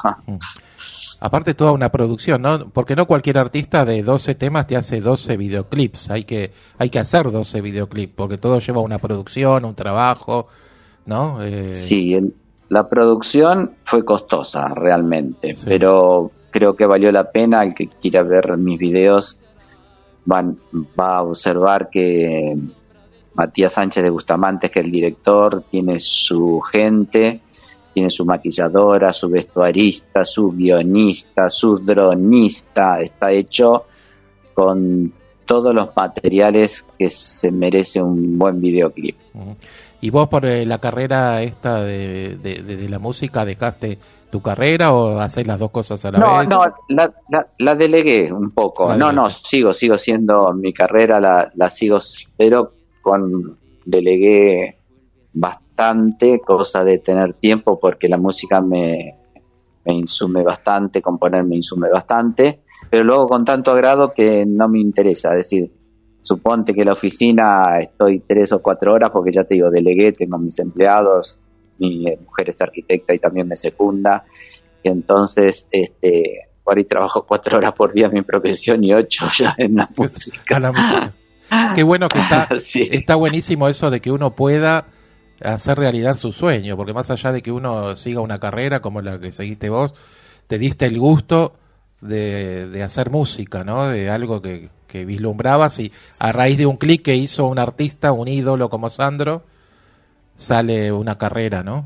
Aparte toda una producción, ¿no? Porque no cualquier artista de doce temas te hace doce videoclips. Hay que hay que hacer doce videoclips, porque todo lleva una producción, un trabajo, ¿no? Eh... Sí, el, la producción fue costosa realmente, Sí. pero creo que valió la pena. El que quiera ver mis videos van, va a observar que Matías Sánchez de Bustamante, que es el director, tiene su gente, tiene su maquilladora, su vestuarista, su guionista, su dronista. Está hecho con todos los materiales que se merece un buen videoclip. Uh-huh. ¿Y vos por eh, la carrera esta de, de, de, de la música dejaste tu carrera o haces las dos cosas a la No, vez? no, la, la, la delegué un poco. La no, delegué. no, sigo, sigo siendo mi carrera, la, la sigo, pero con delegué bastante, cosa de tener tiempo, porque la música me, me insume bastante, componer me insume bastante, pero luego con tanto agrado que no me interesa. Es decir, suponte que en la oficina estoy tres o cuatro horas, porque ya te digo, delegué, tengo mis empleados, mi mujer es arquitecta y también me secunda, y entonces este por ahí trabajo cuatro horas por día en mi profesión y ocho ya en la música. A la música. Qué bueno que está, Sí. está buenísimo eso de que uno pueda hacer realidad su sueño, porque más allá de que uno siga una carrera como la que seguiste vos, te diste el gusto de, de hacer música, ¿no? De algo que, que vislumbrabas, y a raíz de un clic que hizo un artista, un ídolo como Sandro, sale una carrera, ¿no?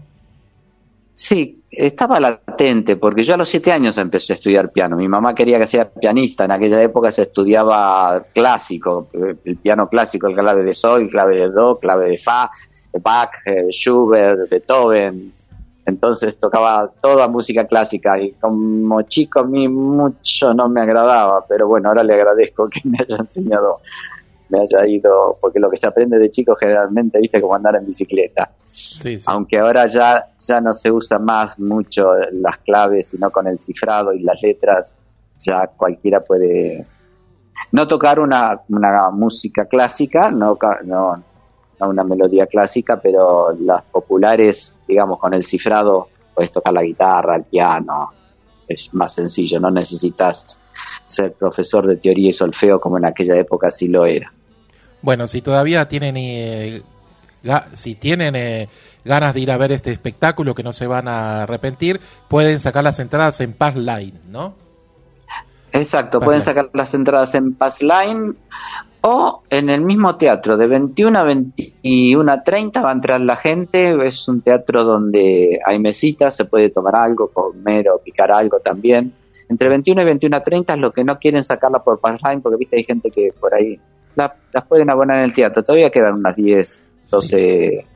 Sí, estaba latente, porque yo a los siete años empecé a estudiar piano. Mi mamá quería que sea pianista. En aquella época se estudiaba clásico, el piano clásico, el clave de sol, el clave de do, clave de fa, Bach, eh, Schubert, Beethoven. Entonces tocaba toda música clásica, y como chico a mí mucho no me agradaba, pero bueno, ahora le agradezco que me haya enseñado, me haya ido, porque lo que se aprende de chico generalmente, viste, como andar en bicicleta. Sí, sí. Aunque ahora ya, ya no se usa más mucho las claves, sino con el cifrado y las letras, ya cualquiera puede no tocar una, una música clásica, no, no, no una melodía clásica, pero las populares, digamos, con el cifrado puedes tocar la guitarra, el piano, es más sencillo, no necesitas ser profesor de teoría y solfeo como en aquella época sí lo era. Bueno, si todavía tienen eh, ga- si tienen eh, ganas de ir a ver este espectáculo, que no se van a arrepentir, pueden sacar las entradas en Pass Line, ¿no? Exacto, Pass pueden Line. sacar las entradas en Pass Line o en el mismo teatro, de veintiuno a veintiuno a treinta va a entrar la gente. Es un teatro donde hay mesitas, se puede tomar algo, comer o picar algo también. Entre veintiuno y veintiuno a treinta es lo que no quieren sacarla por Pass Line, porque viste, hay gente que por ahí la- las pueden abonar en el teatro. Todavía quedan unas diez, doce,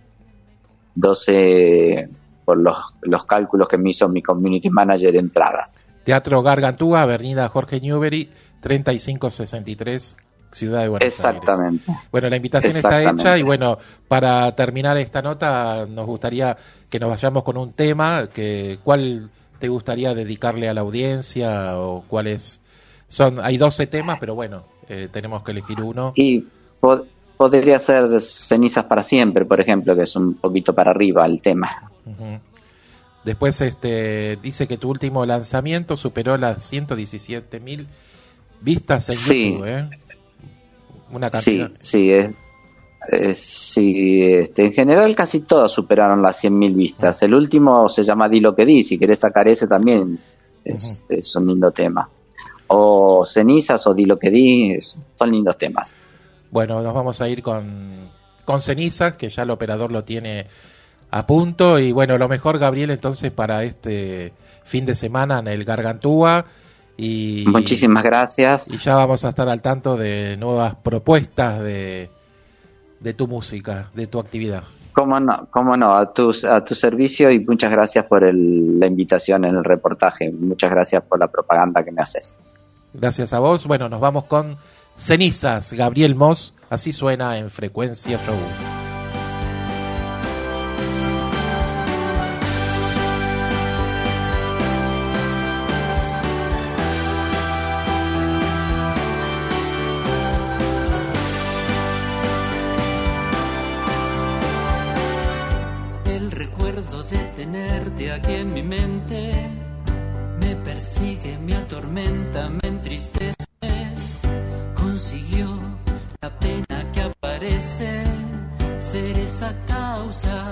doce por los, los cálculos que me hizo mi community manager, entradas. Teatro Gargantúa, Avenida Jorge Newbery, treinta y cinco sesenta y tres, Ciudad de Buenos Exactamente. Aires. Bueno, la invitación está Exactamente. hecha, y bueno, para terminar esta nota nos gustaría que nos vayamos con un tema. Que, ¿cuál te gustaría dedicarle a la audiencia, o cuáles son? Hay doce temas, pero bueno, eh, tenemos que elegir uno. Y pod- podría ser Cenizas para siempre, por ejemplo, que es un poquito para arriba el tema. Ujú. Después este dice que tu último lanzamiento superó las ciento diecisiete mil vistas en Sí. YouTube, ¿eh? Una Sí, cantidad. sí, es, es- sí, este, en general casi todas superaron las cien mil vistas. El último se llama Di lo que di, si querés sacar ese también es, es un lindo tema. o Cenizas o Di lo que di, son lindos temas. Bueno, nos vamos a ir con, con Cenizas, que ya el operador lo tiene a punto. Y bueno, lo mejor, Gabriel, entonces para este fin de semana en el Gargantúa. Y, Muchísimas gracias. Y ya vamos a estar al tanto de nuevas propuestas de, de tu música, de tu actividad. Cómo no, cómo no, a tu, a tu servicio, y muchas gracias por el, la invitación en el reportaje. Muchas gracias por la propaganda que me haces. Gracias a vos. Bueno, nos vamos con Cenizas, Gabriel Moss. Así suena en Frecuencia Show. Aquí en mi mente me persigue, me atormenta, me entristece. Consiguió la pena que aparece ser esa causa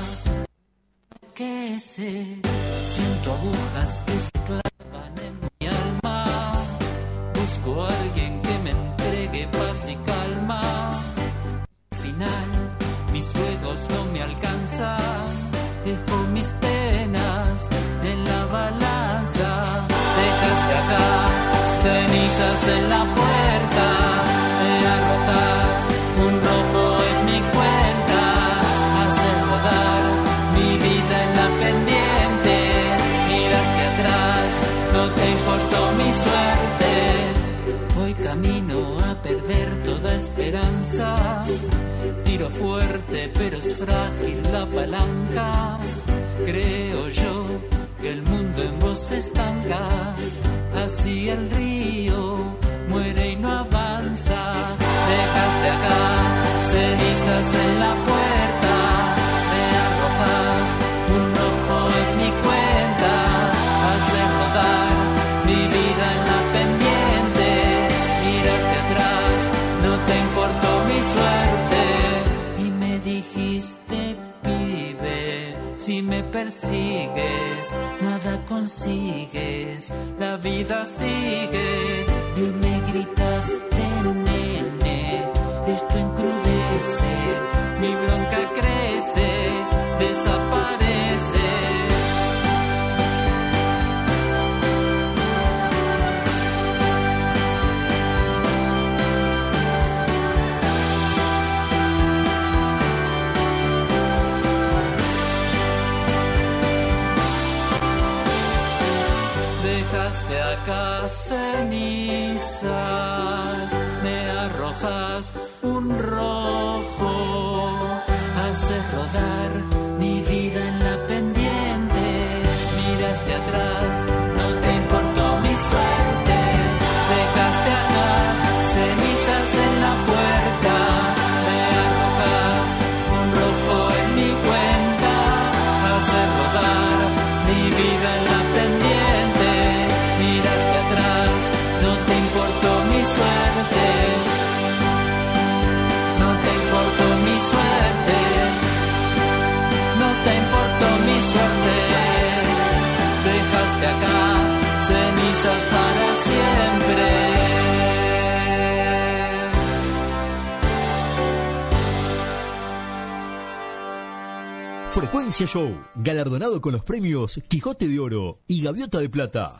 que sé. Siento agujas que se clavan en mi alma. Busco a alguien que me entregue paz y calma. Al final mis fuegos no me alcanzan. Dejo mis penas en la balanza. Dejaste acá cenizas en la puerta. Me arrojas un rojo en mi cuenta. Hacer rodar mi vida en la pendiente. Miraste atrás, no te importó mi suerte. Voy camino a perder toda esperanza. Tiro fuerte, pero es frágil la palanca. Creo yo que el mundo en vos se estanca. Así el río muere y no avanza. Dejaste acá cenizas en la puerta. Me arrojas un rojo en mi cuenta. Haces rodar mi vida en la pendiente. Miraste atrás, no te importó mi suerte. Dijiste, pibe, si me persigues, nada consigues, la vida sigue. Y me gritaste, nene, esto encrudece, mi bronca crece, desaparece. Dejaste acá cenizas, me arrojas un rojo, haces rodar mi vida en la pendiente. Miraste atrás, no te importó mi suerte. Dejaste acá cenizas en la puerta, me arrojas un rojo en mi cuenta, haces rodar mi vida en la pendiente. No te importó mi suerte, no te importó mi suerte, no te importó mi suerte. Dejaste acá cenizas para siempre. Frecuencia Show, galardonado con los premios Quijote de Oro y Gaviota de Plata.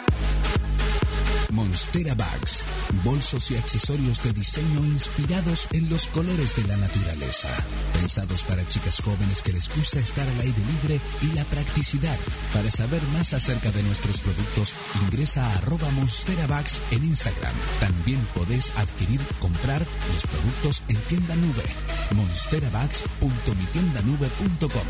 Monstera Bags, bolsos y accesorios de diseño inspirados en los colores de la naturaleza. Pensados para chicas jóvenes que les gusta estar al aire libre y la practicidad. Para saber más acerca de nuestros productos, ingresa a arroba Monstera Bags en Instagram. También podés adquirir, comprar los productos en Tienda Nube. monsterabags punto mi tienda nube punto com.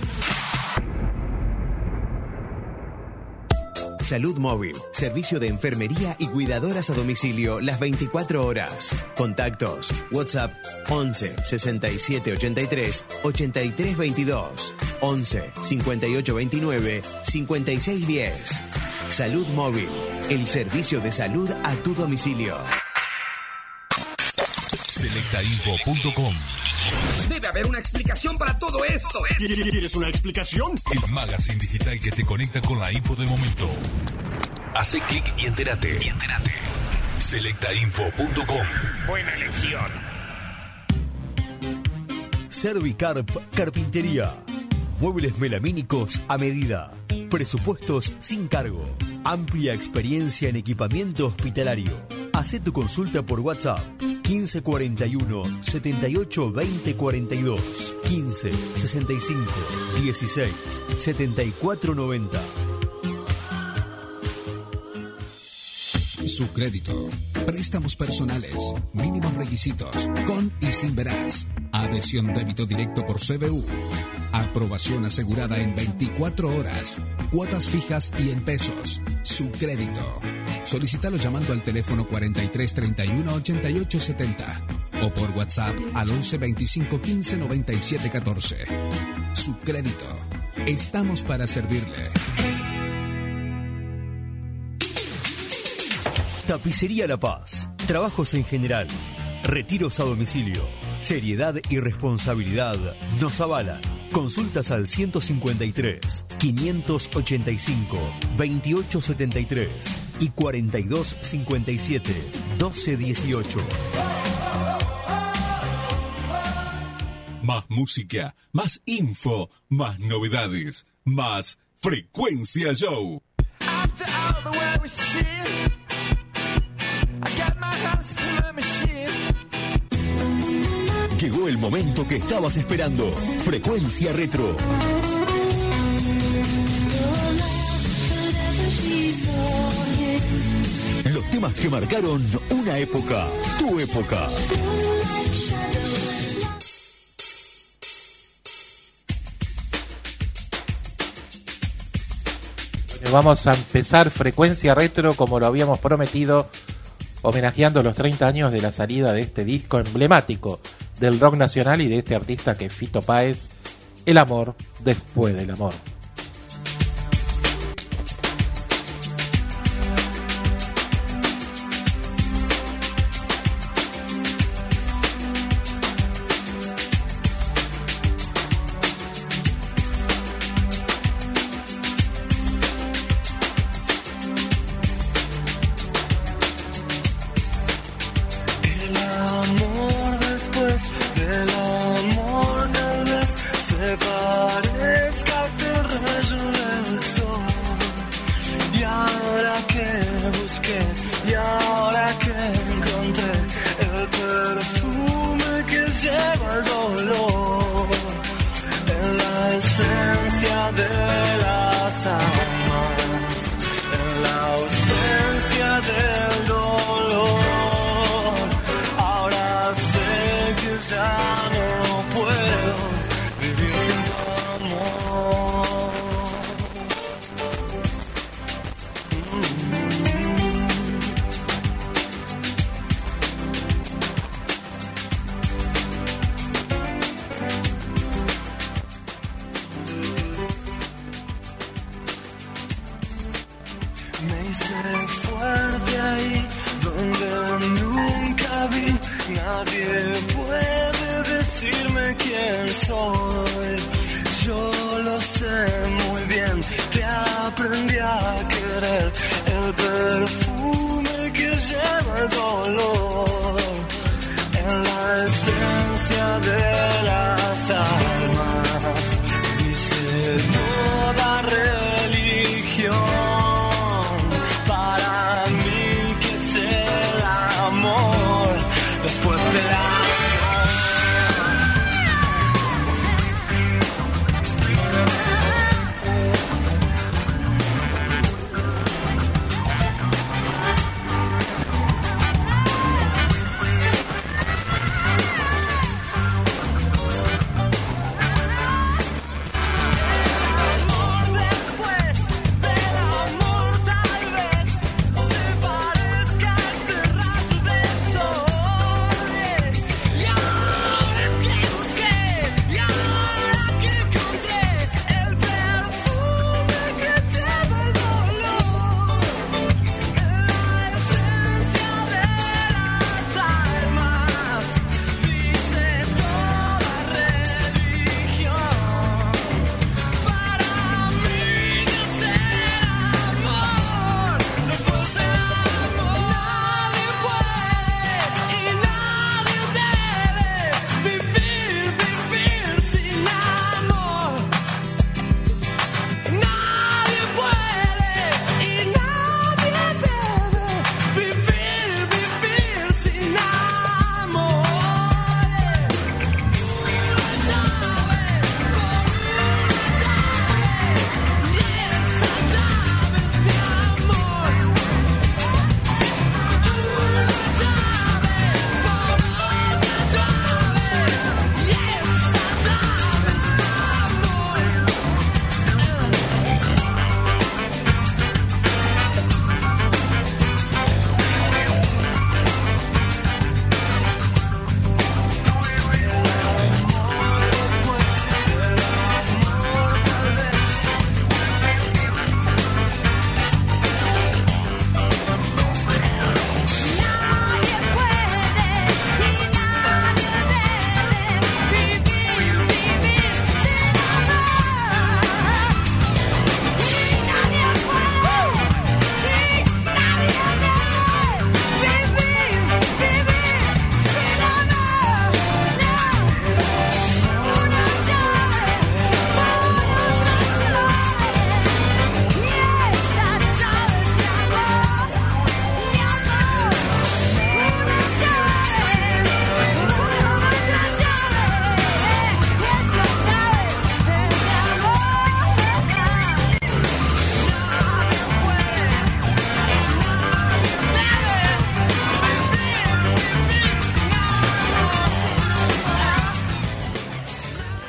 Salud Móvil, servicio de enfermería y cuidadoras a domicilio las veinticuatro horas. Contactos, WhatsApp once sesenta y siete ochenta y tres ochenta y tres veintidós, once cincuenta y ocho veintinueve cincuenta y seis diez. Salud Móvil, el servicio de salud a tu domicilio. selecta info punto com. Debe haber una explicación para todo esto. ¿Quieres una explicación? El magazine digital que te conecta con la info del momento. Hace clic y entérate. Y entérate. selecta info punto com. Buena elección. Servicarp Carpintería. Muebles melamínicos a medida. Presupuestos sin cargo. Amplia experiencia en equipamiento hospitalario. Hacé tu consulta por WhatsApp quince cuarenta y uno, setenta y ocho, veinte cuarenta y dos, quince sesenta y cinco, dieciséis, setenta y cuatro noventa. Su crédito. Préstamos personales. Mínimos requisitos. Con y sin verás. Adhesión débito directo por C B U. Aprobación asegurada en veinticuatro horas. Cuotas fijas y en pesos. Su crédito. Solicítalo llamando al teléfono cuarenta y tres treinta y uno ochenta y ocho setenta o por WhatsApp al once veinticinco quince noventa y siete catorce. Su crédito. Estamos para servirle. Tapicería La Paz. Trabajos en general. Retiros a domicilio. Seriedad y responsabilidad nos avalan. Consultas al ciento cincuenta y tres, quinientos ochenta y cinco, veintiocho setenta y tres y cuarenta y dos cincuenta y siete, doce dieciocho. Más música, más info, más novedades, más Frecuencia Show. After all the way we see, I got my house for my machine. Llegó el momento que estabas esperando. Frecuencia Retro. Los temas que marcaron una época, tu época. Bueno, vamos a empezar Frecuencia Retro como lo habíamos prometido, homenajeando los treinta años de la salida de este disco emblemático del rock nacional y de este artista que es Fito Páez, El amor después del amor.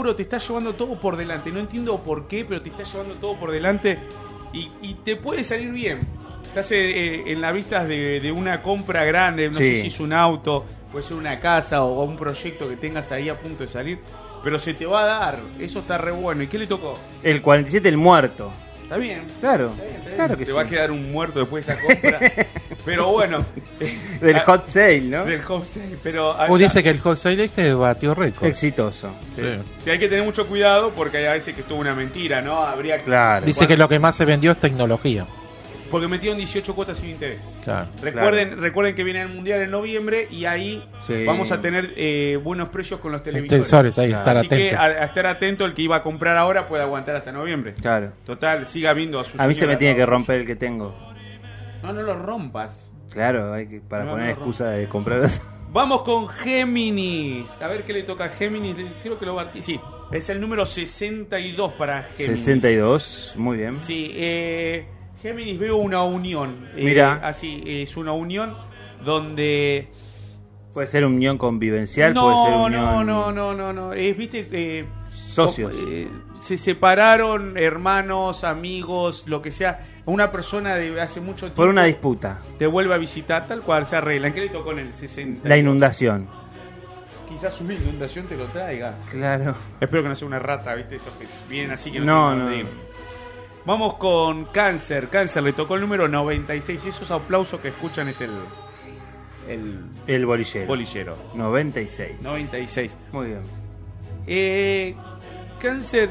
Tauro te está llevando todo por delante. No entiendo por qué, pero te está llevando todo por delante y, y te puede salir bien. Estás eh, en las vistas de, de una compra grande, no Sí. sé si es un auto, puede ser una casa o un proyecto que tengas ahí a punto de salir, pero se te va a dar. Eso está re bueno. ¿Y qué le tocó? El cuarenta y siete, el muerto. Está bien. Claro, Está bien, está bien. claro que te sí. va a quedar un muerto después de esa compra. Pero bueno. Del hot sale, ¿no? Del hot sale. Pero Uh, allá- dice que el hot sale este batió récord. Exitoso. Sí. Sí, hay que tener mucho cuidado porque hay a veces que estuvo una mentira, ¿no? Habría que... Claro. Dice que lo que más se vendió es tecnología. Porque metieron dieciocho cuotas sin interés. Claro. Recuerden, Claro. recuerden que viene el Mundial en noviembre y ahí Sí. vamos a tener eh, buenos precios con los televisores. Televisores, ahí, estar Así que atento. a, a estar atento, el que iba a comprar ahora puede aguantar hasta noviembre. Claro. Total, siga viendo a su A mí se señora me tiene que Rosa. romper el que tengo. No, no lo rompas. Claro, hay que para No, poner no, excusa de comprar. Vamos con Géminis. A ver qué le toca a Géminis. Creo que lo va a... Sí, es el número sesenta y dos para Géminis. sesenta y dos, muy bien. Sí, eh, Géminis veo una unión. Eh, Mira. Así, es una unión donde... Puede ser unión convivencial, no, puede ser unión... no, no, no, no, no. Es, viste, eh, Socios. como, eh, se separaron hermanos, amigos, lo que sea. Una persona de hace mucho tiempo Por una disputa. te vuelve a visitar, tal cual se arreglan. ¿Qué le tocó en el sesenta? La inundación. Quizás una inundación te lo traiga. Claro. Espero que no sea una rata, ¿viste? Esos que vienen así que no, No, tienen no. dónde ir. Vamos con Cáncer. Cáncer le tocó el número noventa y seis. Y esos aplausos que escuchan es el. El. El bolillero. Bolillero. noventa y seis. noventa y seis. Muy bien. Eh, Cáncer.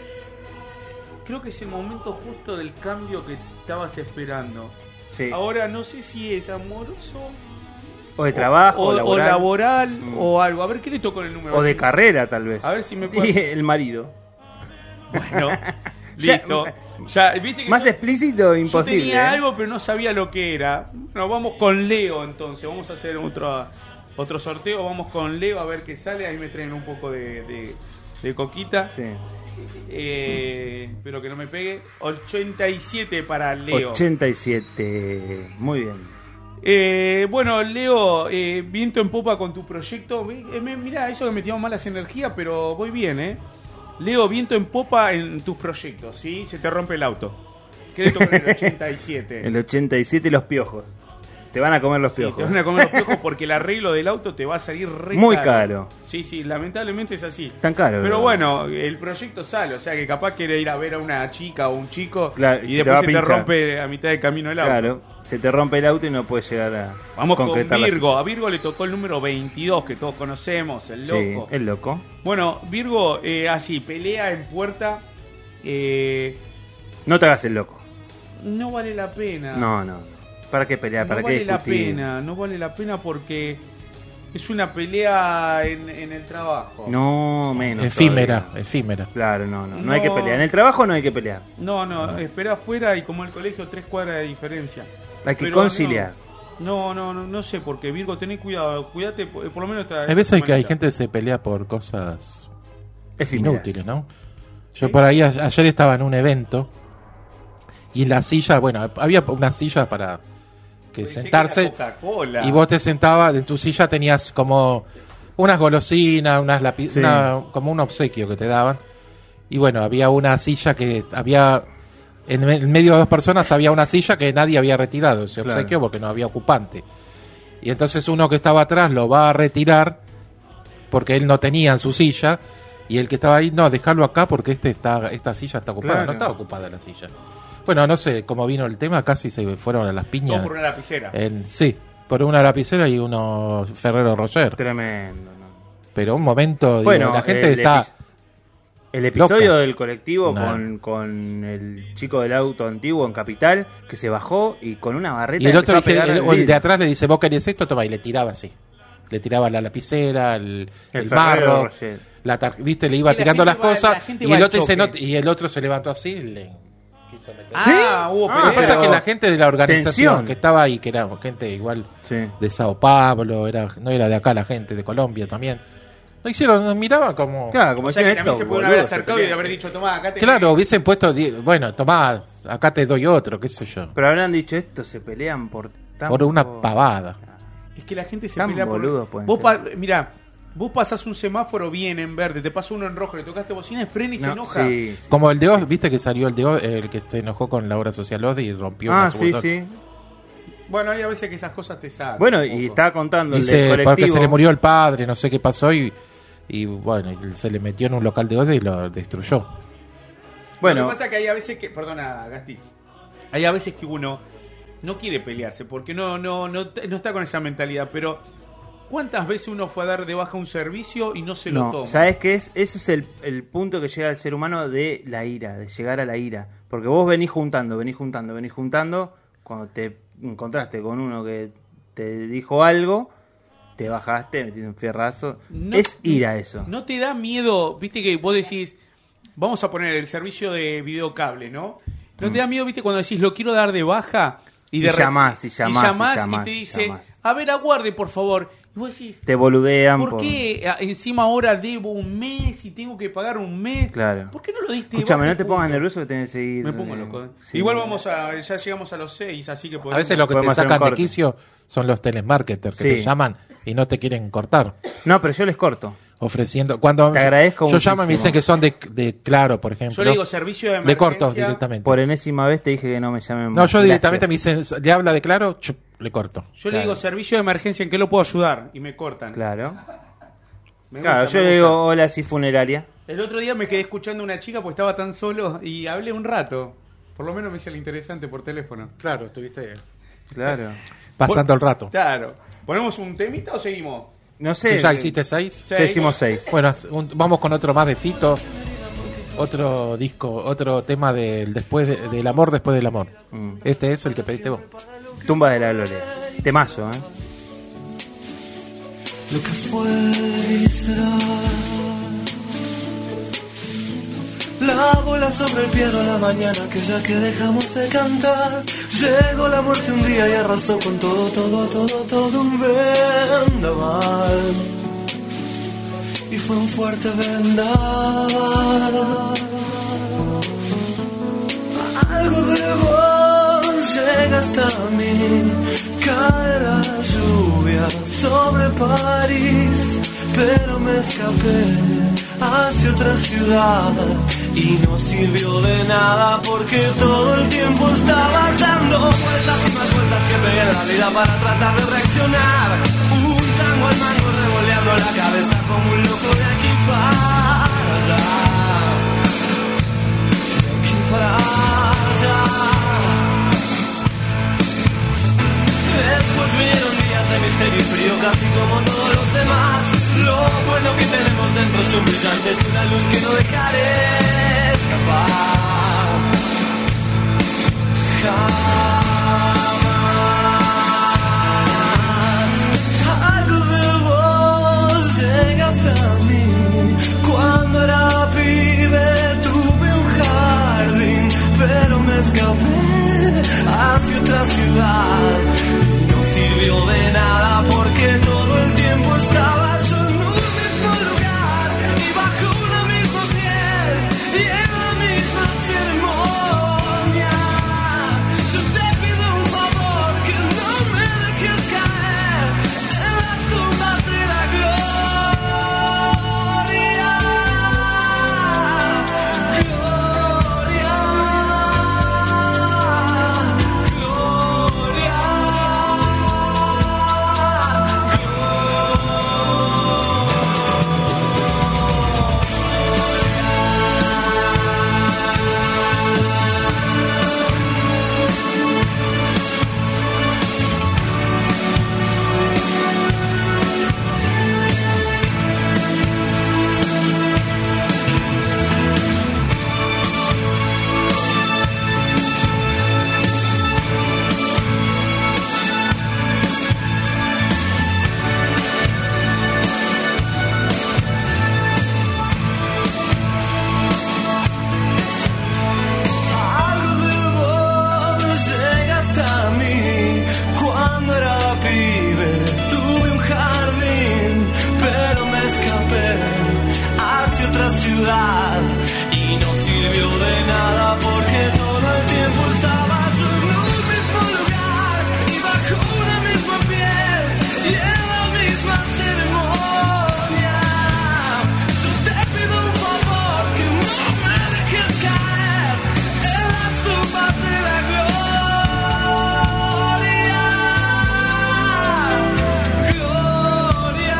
Creo que es el momento justo del cambio que estabas esperando. Sí. Ahora no sé si es amoroso. O de trabajo, o, o laboral. o laboral Mm. o algo. A ver qué le tocó en el número. O A ver de si- carrera, tal vez. A ver si me Y puedes. el marido. Bueno, Ya, listo. Ya, ¿viste que Más yo- explícito, Yo imposible. tenía ¿eh? algo, pero no sabía lo que era. Bueno, vamos con Leo entonces. Vamos a hacer otro, otro sorteo. Vamos con Leo a ver qué sale. Ahí me traen un poco de, de, de coquita. Sí. Eh, espero que no me pegue. ochenta y siete para Leo. ochenta y siete. Muy bien. Eh, bueno, Leo, eh, viento en popa con tu proyecto. Eh, me- mirá, eso que metíamos malas energías, pero voy bien, ¿eh? Leo, viento en popa en tus proyectos, ¿sí? Se te rompe el auto. ¿Qué le toca en el ochenta y siete? El ochenta y siete y los piojos. Te van a comer los Sí, piojos. te van a comer los piojos porque el arreglo del auto te va a salir re Muy caro. Sí, sí, lamentablemente es así. Tan caro. Pero ¿verdad? bueno, el proyecto sale, o sea que capaz quiere ir a ver a una chica o un chico Claro, y y se te después va a se te pinchar. rompe a mitad de camino el auto. Claro, se te rompe el auto y no puedes llegar a Vamos con concretar la Virgo. A Virgo le tocó el número veintidós, que todos conocemos, el cita. loco. Sí, el loco. Bueno, Virgo, eh, así, pelea en puerta. Eh, No te hagas el loco. no vale la pena. No, no. no. ¿Para qué pelear? No ¿Para vale qué la discutir? pena, no vale la pena porque es una pelea en, en el trabajo. No, menos. Efímera, todavía. efímera. Claro, no, no. No, No. hay que pelear. En el trabajo no hay que pelear. No, no, espera afuera y como el colegio, tres cuadras de diferencia. Hay que Pero conciliar. No, no, no, no sé, porque Virgo, tenés cuidado, cuídate, por por lo menos... esta- Hay veces esta que hay semanita. gente que se pelea por cosas Efímeras. inútiles, ¿no? Yo por ahí a- ayer estaba en un evento y la silla, bueno, había una silla para que Pensé que sentarse era Coca-Cola. y vos te sentabas, en tu silla tenías como unas golosinas, unas lapi- Sí. una- como un obsequio que te daban. Y bueno, había una silla que había en, me- en medio de dos personas había una silla que nadie había retirado ese Claro. obsequio porque no había ocupante. Y entonces uno que estaba atrás lo va a retirar porque él no tenía en su silla y el que estaba ahí, no, dejarlo acá porque este está esta silla está ocupada, Claro. no estaba ocupada la silla. Bueno, no sé cómo vino el tema, casi se fueron a las piñas. Todo por una lapicera. En, sí, por una lapicera y uno Ferrero Rocher. Tremendo, ¿no? Pero un momento, digo, Bueno, la gente el está... epi- El episodio loca. del colectivo Nah. con, con el chico del auto antiguo en Capital que se bajó y con una barreta Y el otro, empezó a dice- pegar el, al o el de vidrio. atrás le dice, vos querés esto, toma, y le tiraba así. Le tiraba la lapicera, el, El el Ferrero marro, Rocher. la tar- viste, le iba Y la tirando las gente va- cosas la gente y va el al otro dice, choque. no, y el otro se levantó así y le quiso meter. Ah, hubo Lo que pelea. pasa es que la gente de la organización Tensión. que estaba ahí, que era gente igual Sí. de Sao Paulo, era no era de acá la gente, de Colombia también. No hicieron, nos miraban como... Claro, como O sea que decían también esto, se pueden boludo, haber se acercado y pelean. haber dicho, tomá, acá te... Claro, hubiesen puesto, di- bueno, tomá, acá te doy otro, qué sé yo. Pero habrán dicho esto, se pelean por tan Por una poco- pavada. Es que la gente se Tan pelea por... boludos pueden Vos ser. pa- mirá, vos pasás un semáforo bien en verde, te pasa uno en rojo, le tocaste bocina, frena y se No, enoja. sí, sí. Como el de Oz, viste que salió el de Oz, el que se enojó con la obra social Oz y rompió Ah, una sí, subursal. sí. Bueno, hay a veces que esas cosas te sacan. Bueno, un y poco. estaba contando el del Dice, porque colectivo. se le murió el padre, no sé qué pasó y, y bueno, y se le metió en un local de Oz y lo destruyó. Bueno, Lo que pasa es que hay a veces que... Perdona, Gasti. Hay a veces que uno no quiere pelearse porque no, no, no, no está con esa mentalidad, pero... ¿Cuántas veces uno fue a dar de baja un servicio y no se lo no, toma? ¿sabes qué es? Ese es el, el punto que llega al ser humano de la ira, de llegar a la ira. Porque vos venís juntando, venís juntando, venís juntando. Cuando te encontraste con uno que te dijo algo, te bajaste, metiste un fierrazo. No- es ira eso. ¿No te da miedo, viste que vos decís, vamos a poner el servicio de videocable, ¿no? ¿No te da miedo, viste, cuando decís, lo quiero dar de baja? Y de re- llamás, y llamás, y llamás, llamás, y te y dice, llamás. a ver, aguarde, por favor. Y vos decís, Te boludean ¿por por... qué a- encima ahora debo un mes y tengo que pagar un mes? Claro. ¿Por qué no lo diste? Escúchame, baja no te y pongas punto? nervioso que tenés que seguir... Me pongo eh, loco. ¿eh? sí. Igual vamos a, ya llegamos a los seis, así que podemos... A veces lo que te Podemos hacer un sacan de corte. quicio son los telemarketers que Sí. te llaman y no te quieren cortar. No, pero yo les corto. Ofreciendo. Cuando Te agradezco yo llamo y me muchísimo. dicen que son de, de Claro, por ejemplo. Yo le digo servicio de De emergencia. cortos directamente. Por enésima vez te dije que no me llamen No, más. yo directamente Gracias. me dicen, le habla de Claro, chup, le corto. Yo le Claro. digo servicio de emergencia, ¿en qué lo puedo ayudar? Y me cortan. Claro. Me Claro, gusta, yo me le gusta. digo hola, sí, funeraria. El otro día me quedé escuchando a una chica porque estaba tan solo y hablé un rato. Por lo menos me hice el interesante por teléfono. Claro, estuviste Claro. pasando el rato. Claro. ¿Ponemos un temita o seguimos? No sé. ¿Ya hiciste seis? Ya hicimos seis. Bueno, un- vamos con otro más de Fito. Otro disco, otro tema del después de- del amor después del amor. Mm. Este es el que pediste vos. Tumba de la Gloria. Temazo, ¿eh? Lo que fue y será La bola sobre el piano a la mañana, aquella que dejamos de cantar. Llegó la muerte un día y arrasó con todo, todo, todo, todo un vendaval. Y fue un fuerte vendaval. Algo de vos llega hasta mí. Cae la lluvia sobre París, pero me escapé hacia otra ciudad y no sirvió de nada porque todo el tiempo estabas dando vueltas y más vueltas que pegué en la vida para tratar de reaccionar. Un tango al mango revoleando la cabeza como un loco de aquí para allá, de aquí para allá. Después vinieron días de misterio y frío casi como todos los demás. Lo bueno que tenemos dentro son brillantes, una luz que no dejaré escapar jamás. Algo de vos llega hasta mí. Cuando era pibe tuve un jardín, pero me escapé hacia otra ciudad. Sirvió de nada porque todo el tiempo estaba yo en un mismo lugar y bajo una misma piel y en la misma ceremonia. Yo te pido un favor, que no me dejes caer en las tumbas de la gloria. Gloria. Ciudad y no sirvió de nada porque todo el tiempo estaba yo en un mismo lugar y bajo una misma piel y en la misma ceremonia. Yo te pido un favor, que no me dejes caer en las tumbas de la gloria. Gloria.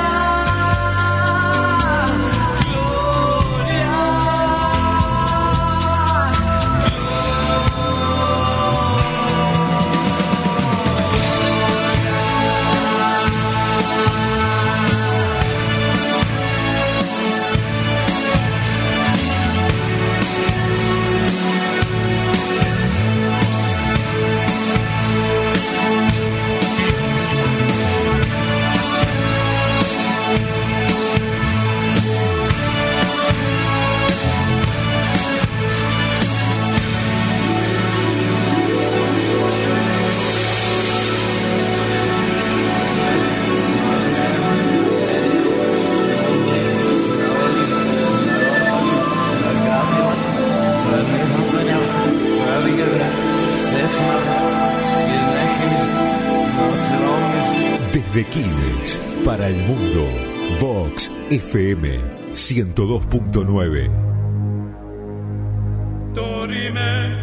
Desde Quilmes, para el mundo, Vox F M ciento dos punto nueve. Dorime,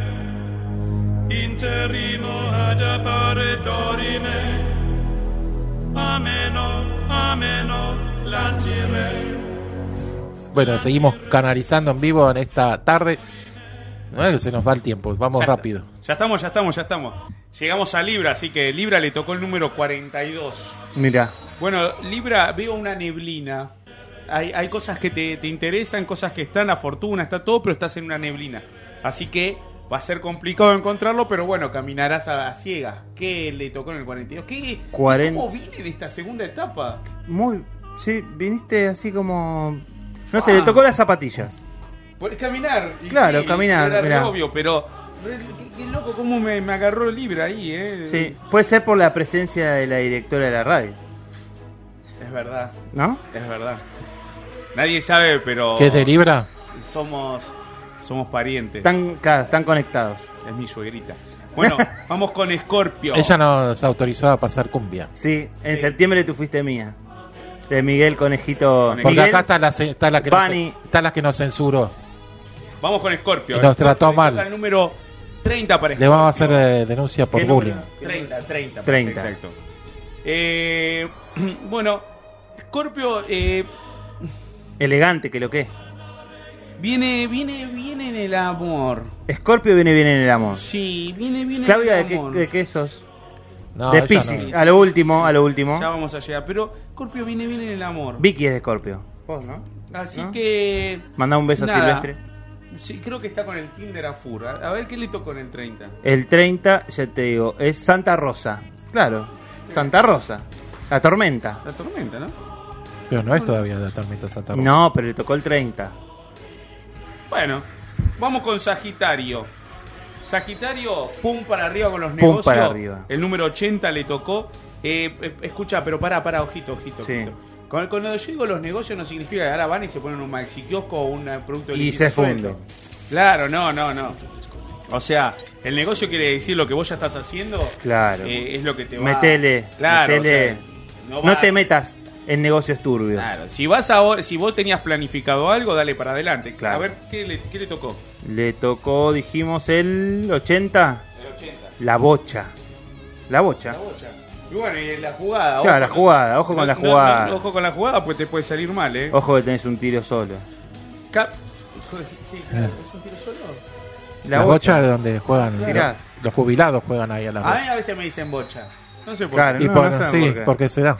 interrimo ad appare dorime, ameno, ameno, lancire. Bueno, seguimos canalizando en vivo en esta tarde. No es que se nos va el tiempo, vamos ya rápido. Está. Ya estamos, ya estamos, ya estamos. Llegamos a Libra, así que Libra le tocó el número cuarenta y dos. Mira. Bueno, Libra, veo una neblina. Hay, hay cosas que te, te interesan, cosas que están, la fortuna, está todo, pero estás en una neblina. Así que va a ser complicado encontrarlo, pero bueno, caminarás a, a ciegas. ¿Qué le tocó en el cuarenta y dos? ¿Qué, cuarenta ¿Cómo vine de esta segunda etapa? Muy, sí, viniste así como... No sé, le tocó las zapatillas. Por caminar. Y Claro, sí, caminar, Era re mirá. obvio, pero... Qué, qué loco cómo me, me agarró Libra ahí, ¿eh? Sí, puede ser por la presencia de la directora de la radio, Es verdad. ¿no? Es verdad. Nadie sabe, pero... ¿Qué es de Libra? Somos... Somos parientes. Están, claro, están conectados. Es mi suegrita. Bueno, vamos con Scorpio. Ella nos autorizó a pasar cumbia. Sí, en septiembre tú fuiste mía. De Miguel Conejito. Porque Miguel, acá está la, está la que nos, Bunny. está la que nos censuró. Vamos con Scorpio. Y nos Scorpio, trató le mal. toca el número treinta para Le Scorpio. vamos a hacer eh, denuncia por ¿Qué bullying. número? treinta, treinta. treinta. Exacto. Eh, bueno, Scorpio eh, Elegante, que lo que es. viene, viene, viene en el amor. Scorpio viene bien en el amor. Sí, viene, viene Claudia, en ¿de el qué, amor. de qué sos? No, de ella Piscis, no. a lo último, a lo último. Ya vamos a llegar. Pero Scorpio viene bien en el amor. Vicky es de Scorpio. Vos, ¿no? Así ¿No? que... Mandá un beso a nada. Silvestre. Sí, creo que está con el Tinder a full. A a ver qué le tocó en el treinta. El treinta, ya te digo, es Santa Rosa. Claro, Santa Rosa. La tormenta. La tormenta, ¿no? Pero no es todavía la tormenta Santa Rosa. No, pero le tocó el treinta. Bueno, vamos con Sagitario. Sagitario, pum para arriba con los Pum negocios. para arriba. El número ochenta le tocó. Eh, eh, escucha, pero pará, pará, ojito, ojito, Sí. ojito. Con- Cuando yo digo los negocios no significa que ahora van y se ponen un maxi kiosco o un eh, producto de Y líquido se suelto. funde. Claro, no, no, no. O sea, el negocio quiere decir lo que vos ya estás haciendo. Claro. eh, es lo que te va. Metele, Claro, metele. o sea, no vas- te metas en negocios turbios. Claro, si vas ahora, si vos tenías planificado algo, dale para adelante. Claro. A ver, ¿qué le, qué le tocó? Le tocó, dijimos, el ochenta. El ochenta. La bocha. La bocha. La bocha. Y bueno, y la jugada. Claro, ojo, la ¿no? jugada, ojo con No, la no, jugada. no, ojo con la jugada, pues te puede salir mal, ¿eh? Ojo que tenés un tiro solo. Cap- Sí, claro, ¿es un tiro solo? La La bocha. bocha es donde juegan. Mirá. Los, los jubilados juegan ahí a la A mí bocha. a veces me dicen bocha. No sé por Claro, qué. Y no, por, no saben sí, por qué. porque será.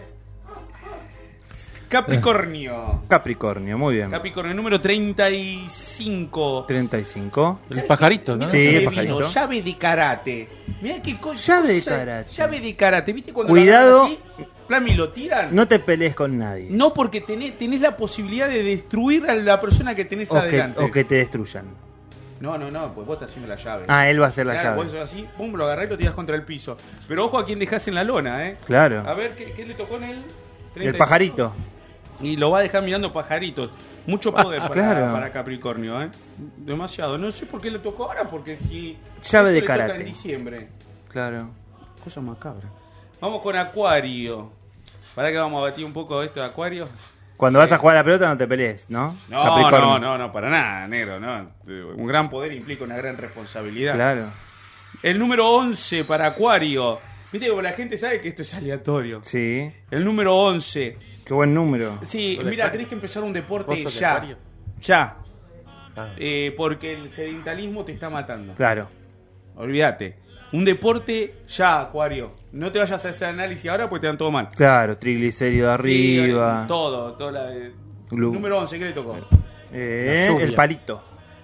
Capricornio. Capricornio, muy bien. Capricornio, número treinta y cinco. treinta y cinco. El pajarito, ¿no? Sí, Le el vino pajarito. llave de karate. Mirá qué cosa. Llave de cosa- karate. Llave de karate. ¿Viste cuando Cuidado. lo agarran así? Plan, y lo tiran. No te pelees con nadie. No, porque tenés, tenés la posibilidad de destruir a la persona que tenés O que, adelante. o que te destruyan. No, no, no, pues vos estás haciendo la llave. Ah, él va a hacer la Claro, llave. vos sos así, pum, lo agarrás y lo tirás contra el piso. Pero ojo a quien dejás en la lona, ¿eh? Claro. A ver, ¿qué, qué le tocó en él? El pajarito. Y lo va a dejar mirando pajaritos. Mucho poder Ah, para, claro. para Capricornio, ¿eh? Demasiado. No sé por qué le tocó ahora, porque si... Llave eso de le toca karate. en diciembre. Claro. Cosa macabra. Vamos con Acuario. ¿Para que vamos a batir un poco esto de Acuario? Cuando vas a jugar a la pelota no te pelees, ¿no? No, Capricornio. no, no, no, para nada, negro, no. Un gran poder implica una gran responsabilidad. Claro. El número once para Acuario. Viste que la gente sabe que esto es aleatorio. Sí. El número once. Qué buen número. Sí, ¿Sos de mira, Acuario? tenés que empezar un ¿Vos deporte sos de ya. Acuario? Ya. Ah. Eh, porque el sedentalismo te está matando. Claro. Olvídate. Un deporte ya, Acuario. No te vayas a hacer análisis ahora porque te dan todo mal. Claro, triglicérido arriba. Sí, todo, todo la, eh, Glu- número once, ¿qué le tocó? Eh, La lluvia. el palito.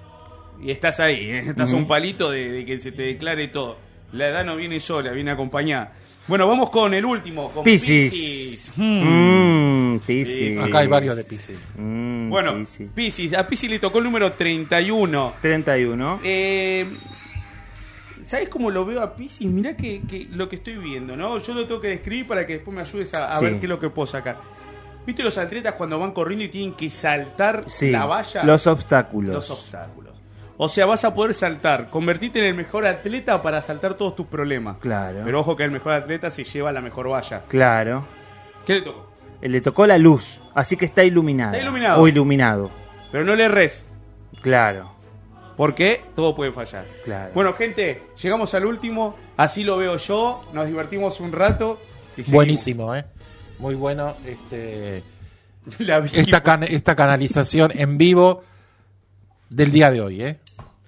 Y estás ahí, ¿eh? Estás a Ujú. un palito de, de que se te declare todo. La edad no viene sola, viene acompañada. Bueno, vamos con el último, con Piscis. Piscis. Hmm. Mmm, Piscis. Acá hay varios de Piscis. Mm, Bueno, Piscis. Piscis. A Piscis le tocó el número treinta y uno. treinta y uno. Eh, ¿Sabes cómo lo veo a Piscis? Mirá que, que lo que estoy viendo, ¿no? Yo lo tengo que describir para que después me ayudes a, a Sí. ver qué es lo que puedo sacar. ¿Viste los atletas cuando van corriendo y tienen que saltar Sí. la valla? Los obstáculos. Los obstáculos. O sea, vas a poder saltar, convertirte en el mejor atleta para saltar todos tus problemas. Claro. Pero ojo que el mejor atleta se lleva la mejor valla. Claro. ¿Qué le tocó? Eh, Le tocó la luz, así que está iluminada. Está iluminado. O iluminado. Pero no le erres, Claro, porque todo puede fallar. claro. Bueno, gente, llegamos al último. Así lo veo yo. Nos divertimos un rato. y seguimos. Buenísimo, ¿eh? Muy bueno. Este, La vi- esta, can- esta canalización en vivo del día de hoy, ¿eh?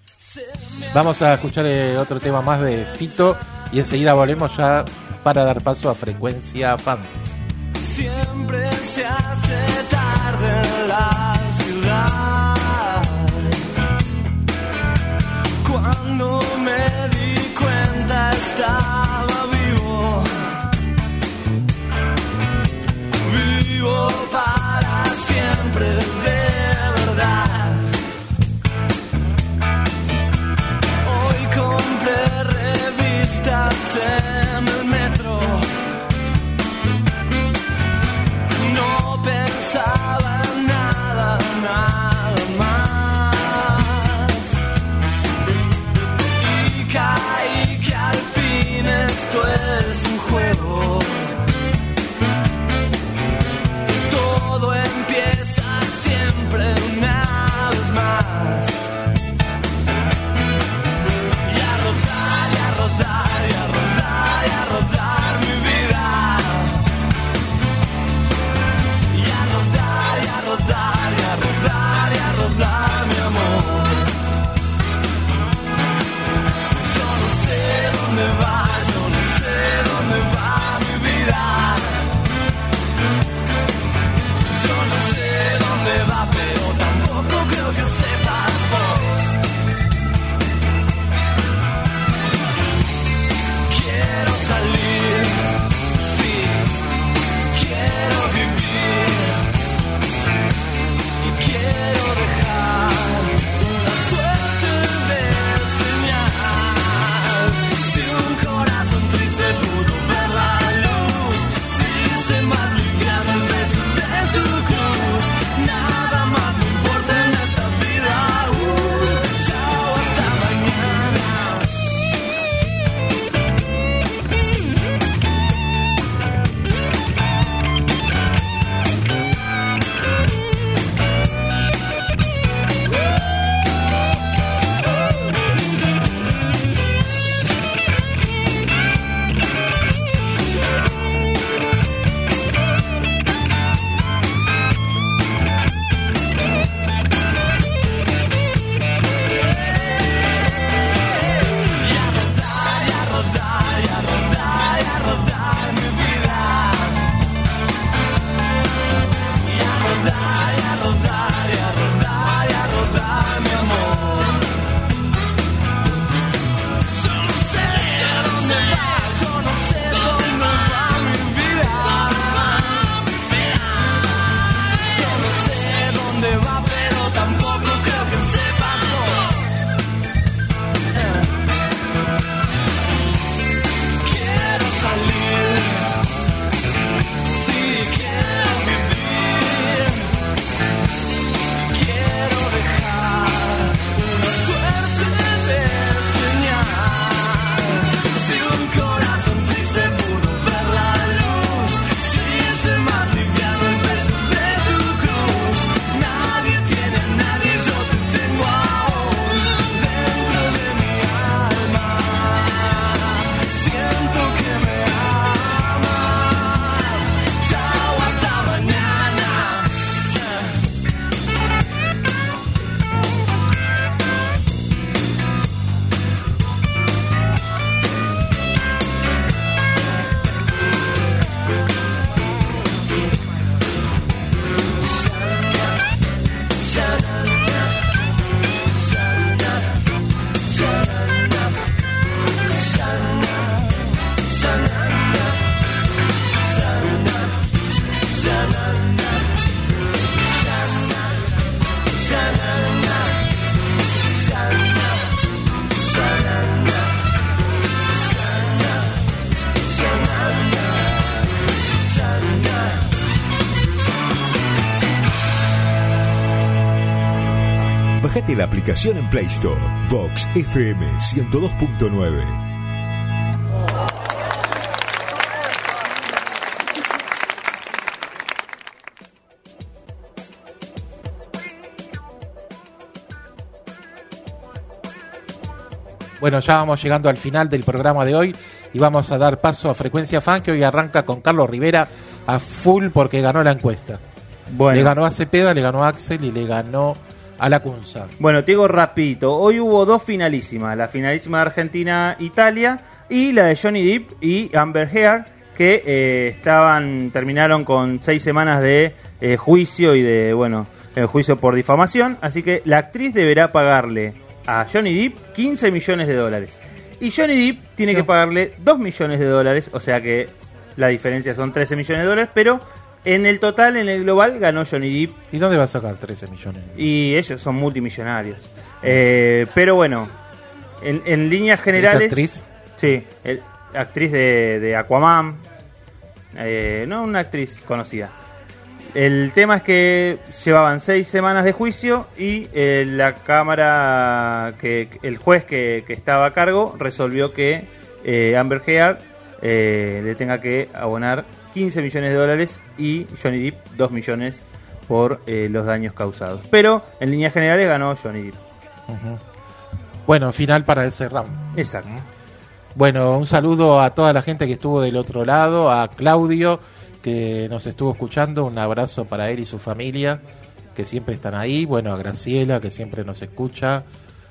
Vamos a escuchar eh, otro tema más de Fito y enseguida volvemos ya para dar paso a Frecuencia Fans. Siempre se hace tarde en la ciudad. Cuando me di cuenta estaba vivo. Vivo para siempre de verdad. dónde va, yo no sé dónde va mi vida. Yo no sé dónde va, pero tampoco creo que sepas vos. Quiero salir, sí, quiero vivir y quiero dejar una suerte de señal. Si un corazón triste pudo ver la luz, si se más liviano el peso de tu cruz, nada más me importa en esta vida. Uh, chao, hasta mañana. Bájate la aplicación en Play Store. Vox F M ciento dos punto nueve. Bueno, ya vamos llegando al final del programa de hoy y vamos a dar paso a Frecuencia Fan, que hoy arranca con Carlos Rivera a full porque ganó la encuesta. Bueno. Le ganó a Cepeda, le ganó a Axel y le ganó a la Cunza. Bueno, te digo rapidito. Hoy hubo dos finalísimas. La finalísima de Argentina-Italia y la de Johnny Depp y Amber Heard, que eh, estaban terminaron con seis semanas de eh, juicio y de, bueno, el juicio por difamación. Así que la actriz deberá pagarle a Johnny Depp quince millones de dólares. Y Johnny Depp tiene no. que pagarle dos millones de dólares. O sea que la diferencia son trece millones de dólares, pero en el total, en el global, ganó Johnny Depp. ¿Y dónde va a sacar trece millones? Y ellos son multimillonarios. Eh, pero bueno, en, en líneas generales... ¿Es actriz? Sí, el, actriz de, de Aquaman. Eh, no, una actriz conocida. El tema es que llevaban seis semanas de juicio y eh, la cámara, que el juez que, que estaba a cargo, resolvió que eh, Amber Heard eh, le tenga que abonar quince millones de dólares y Johnny Depp dos millones por eh, los daños causados. Pero en líneas generales ganó Johnny Depp. Uh-huh. Bueno, final para ese round. Exacto. Bueno, un saludo a toda la gente que estuvo del otro lado, a Claudio que nos estuvo escuchando, un abrazo para él y su familia que siempre están ahí, bueno, a Graciela que siempre nos escucha,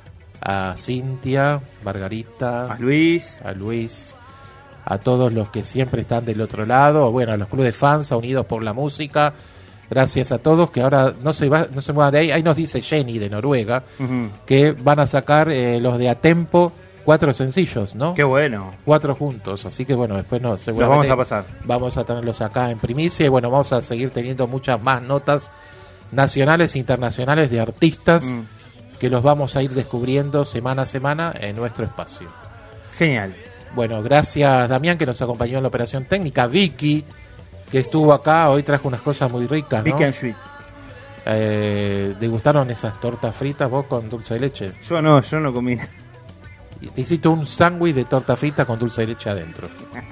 a Cintia, Margarita, a Luis, a Luis, a todos los que siempre están del otro lado, bueno, a los clubes de fans, a Unidos por la Música. Gracias a todos, que ahora no se va, no se muevan de ahí. Ahí nos dice Jenny de Noruega, uh-huh. que van a sacar eh, los de A Tempo, cuatro sencillos, ¿no? Qué bueno. Cuatro juntos, así que bueno, después no, seguramente los vamos a pasar. Vamos a tenerlos acá en primicia y bueno, vamos a seguir teniendo muchas más notas nacionales e internacionales de artistas mm. que los vamos a ir descubriendo semana a semana en nuestro espacio. Genial. Bueno, gracias Damián, que nos acompañó en la operación técnica. Vicky, que estuvo acá, hoy trajo unas cosas muy ricas, ¿no? Vicky and Sweet. Eh, ¿Te gustaron esas tortas fritas vos con dulce de leche? Yo no, yo no comí. Te hiciste un sándwich de torta frita con dulce de leche adentro.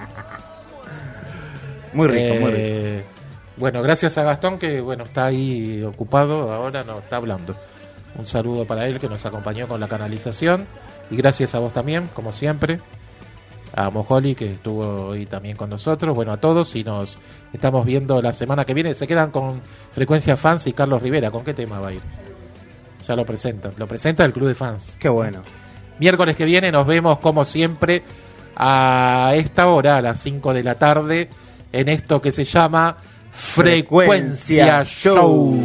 Muy rico, eh, muy rico. Bueno, gracias a Gastón, que bueno, está ahí ocupado, ahora no está hablando. Un saludo para él, que nos acompañó con la canalización. Y gracias a vos también, como siempre. A Mojoli, que estuvo hoy también con nosotros. Bueno, a todos, y nos estamos viendo la semana que viene. Se quedan con Frecuencia Fans y Carlos Rivera. ¿Con qué tema va a ir? Ya lo presentan. Lo presenta el Club de Fans. Qué bueno. Miércoles que viene nos vemos, como siempre, a esta hora, a las cinco de la tarde, en esto que se llama Frecuencia, Frecuencia Show. Show.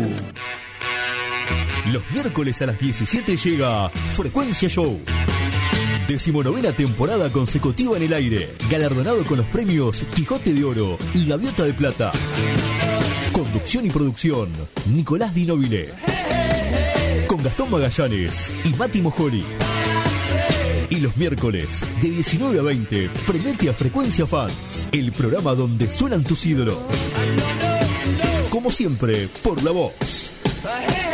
Los miércoles a las diecisiete llega Frecuencia Show. Decimonovena temporada consecutiva en el aire, galardonado con los premios Quijote de Oro y Gaviota de Plata. Conducción y producción, Nicolás Di Nobile. Con Gastón Magallanes y Mati Mojoli. Y los miércoles, de diecinueve a veinte, prendete a Frecuencia Fans, el programa donde suenan tus ídolos. Como siempre, por La Voz.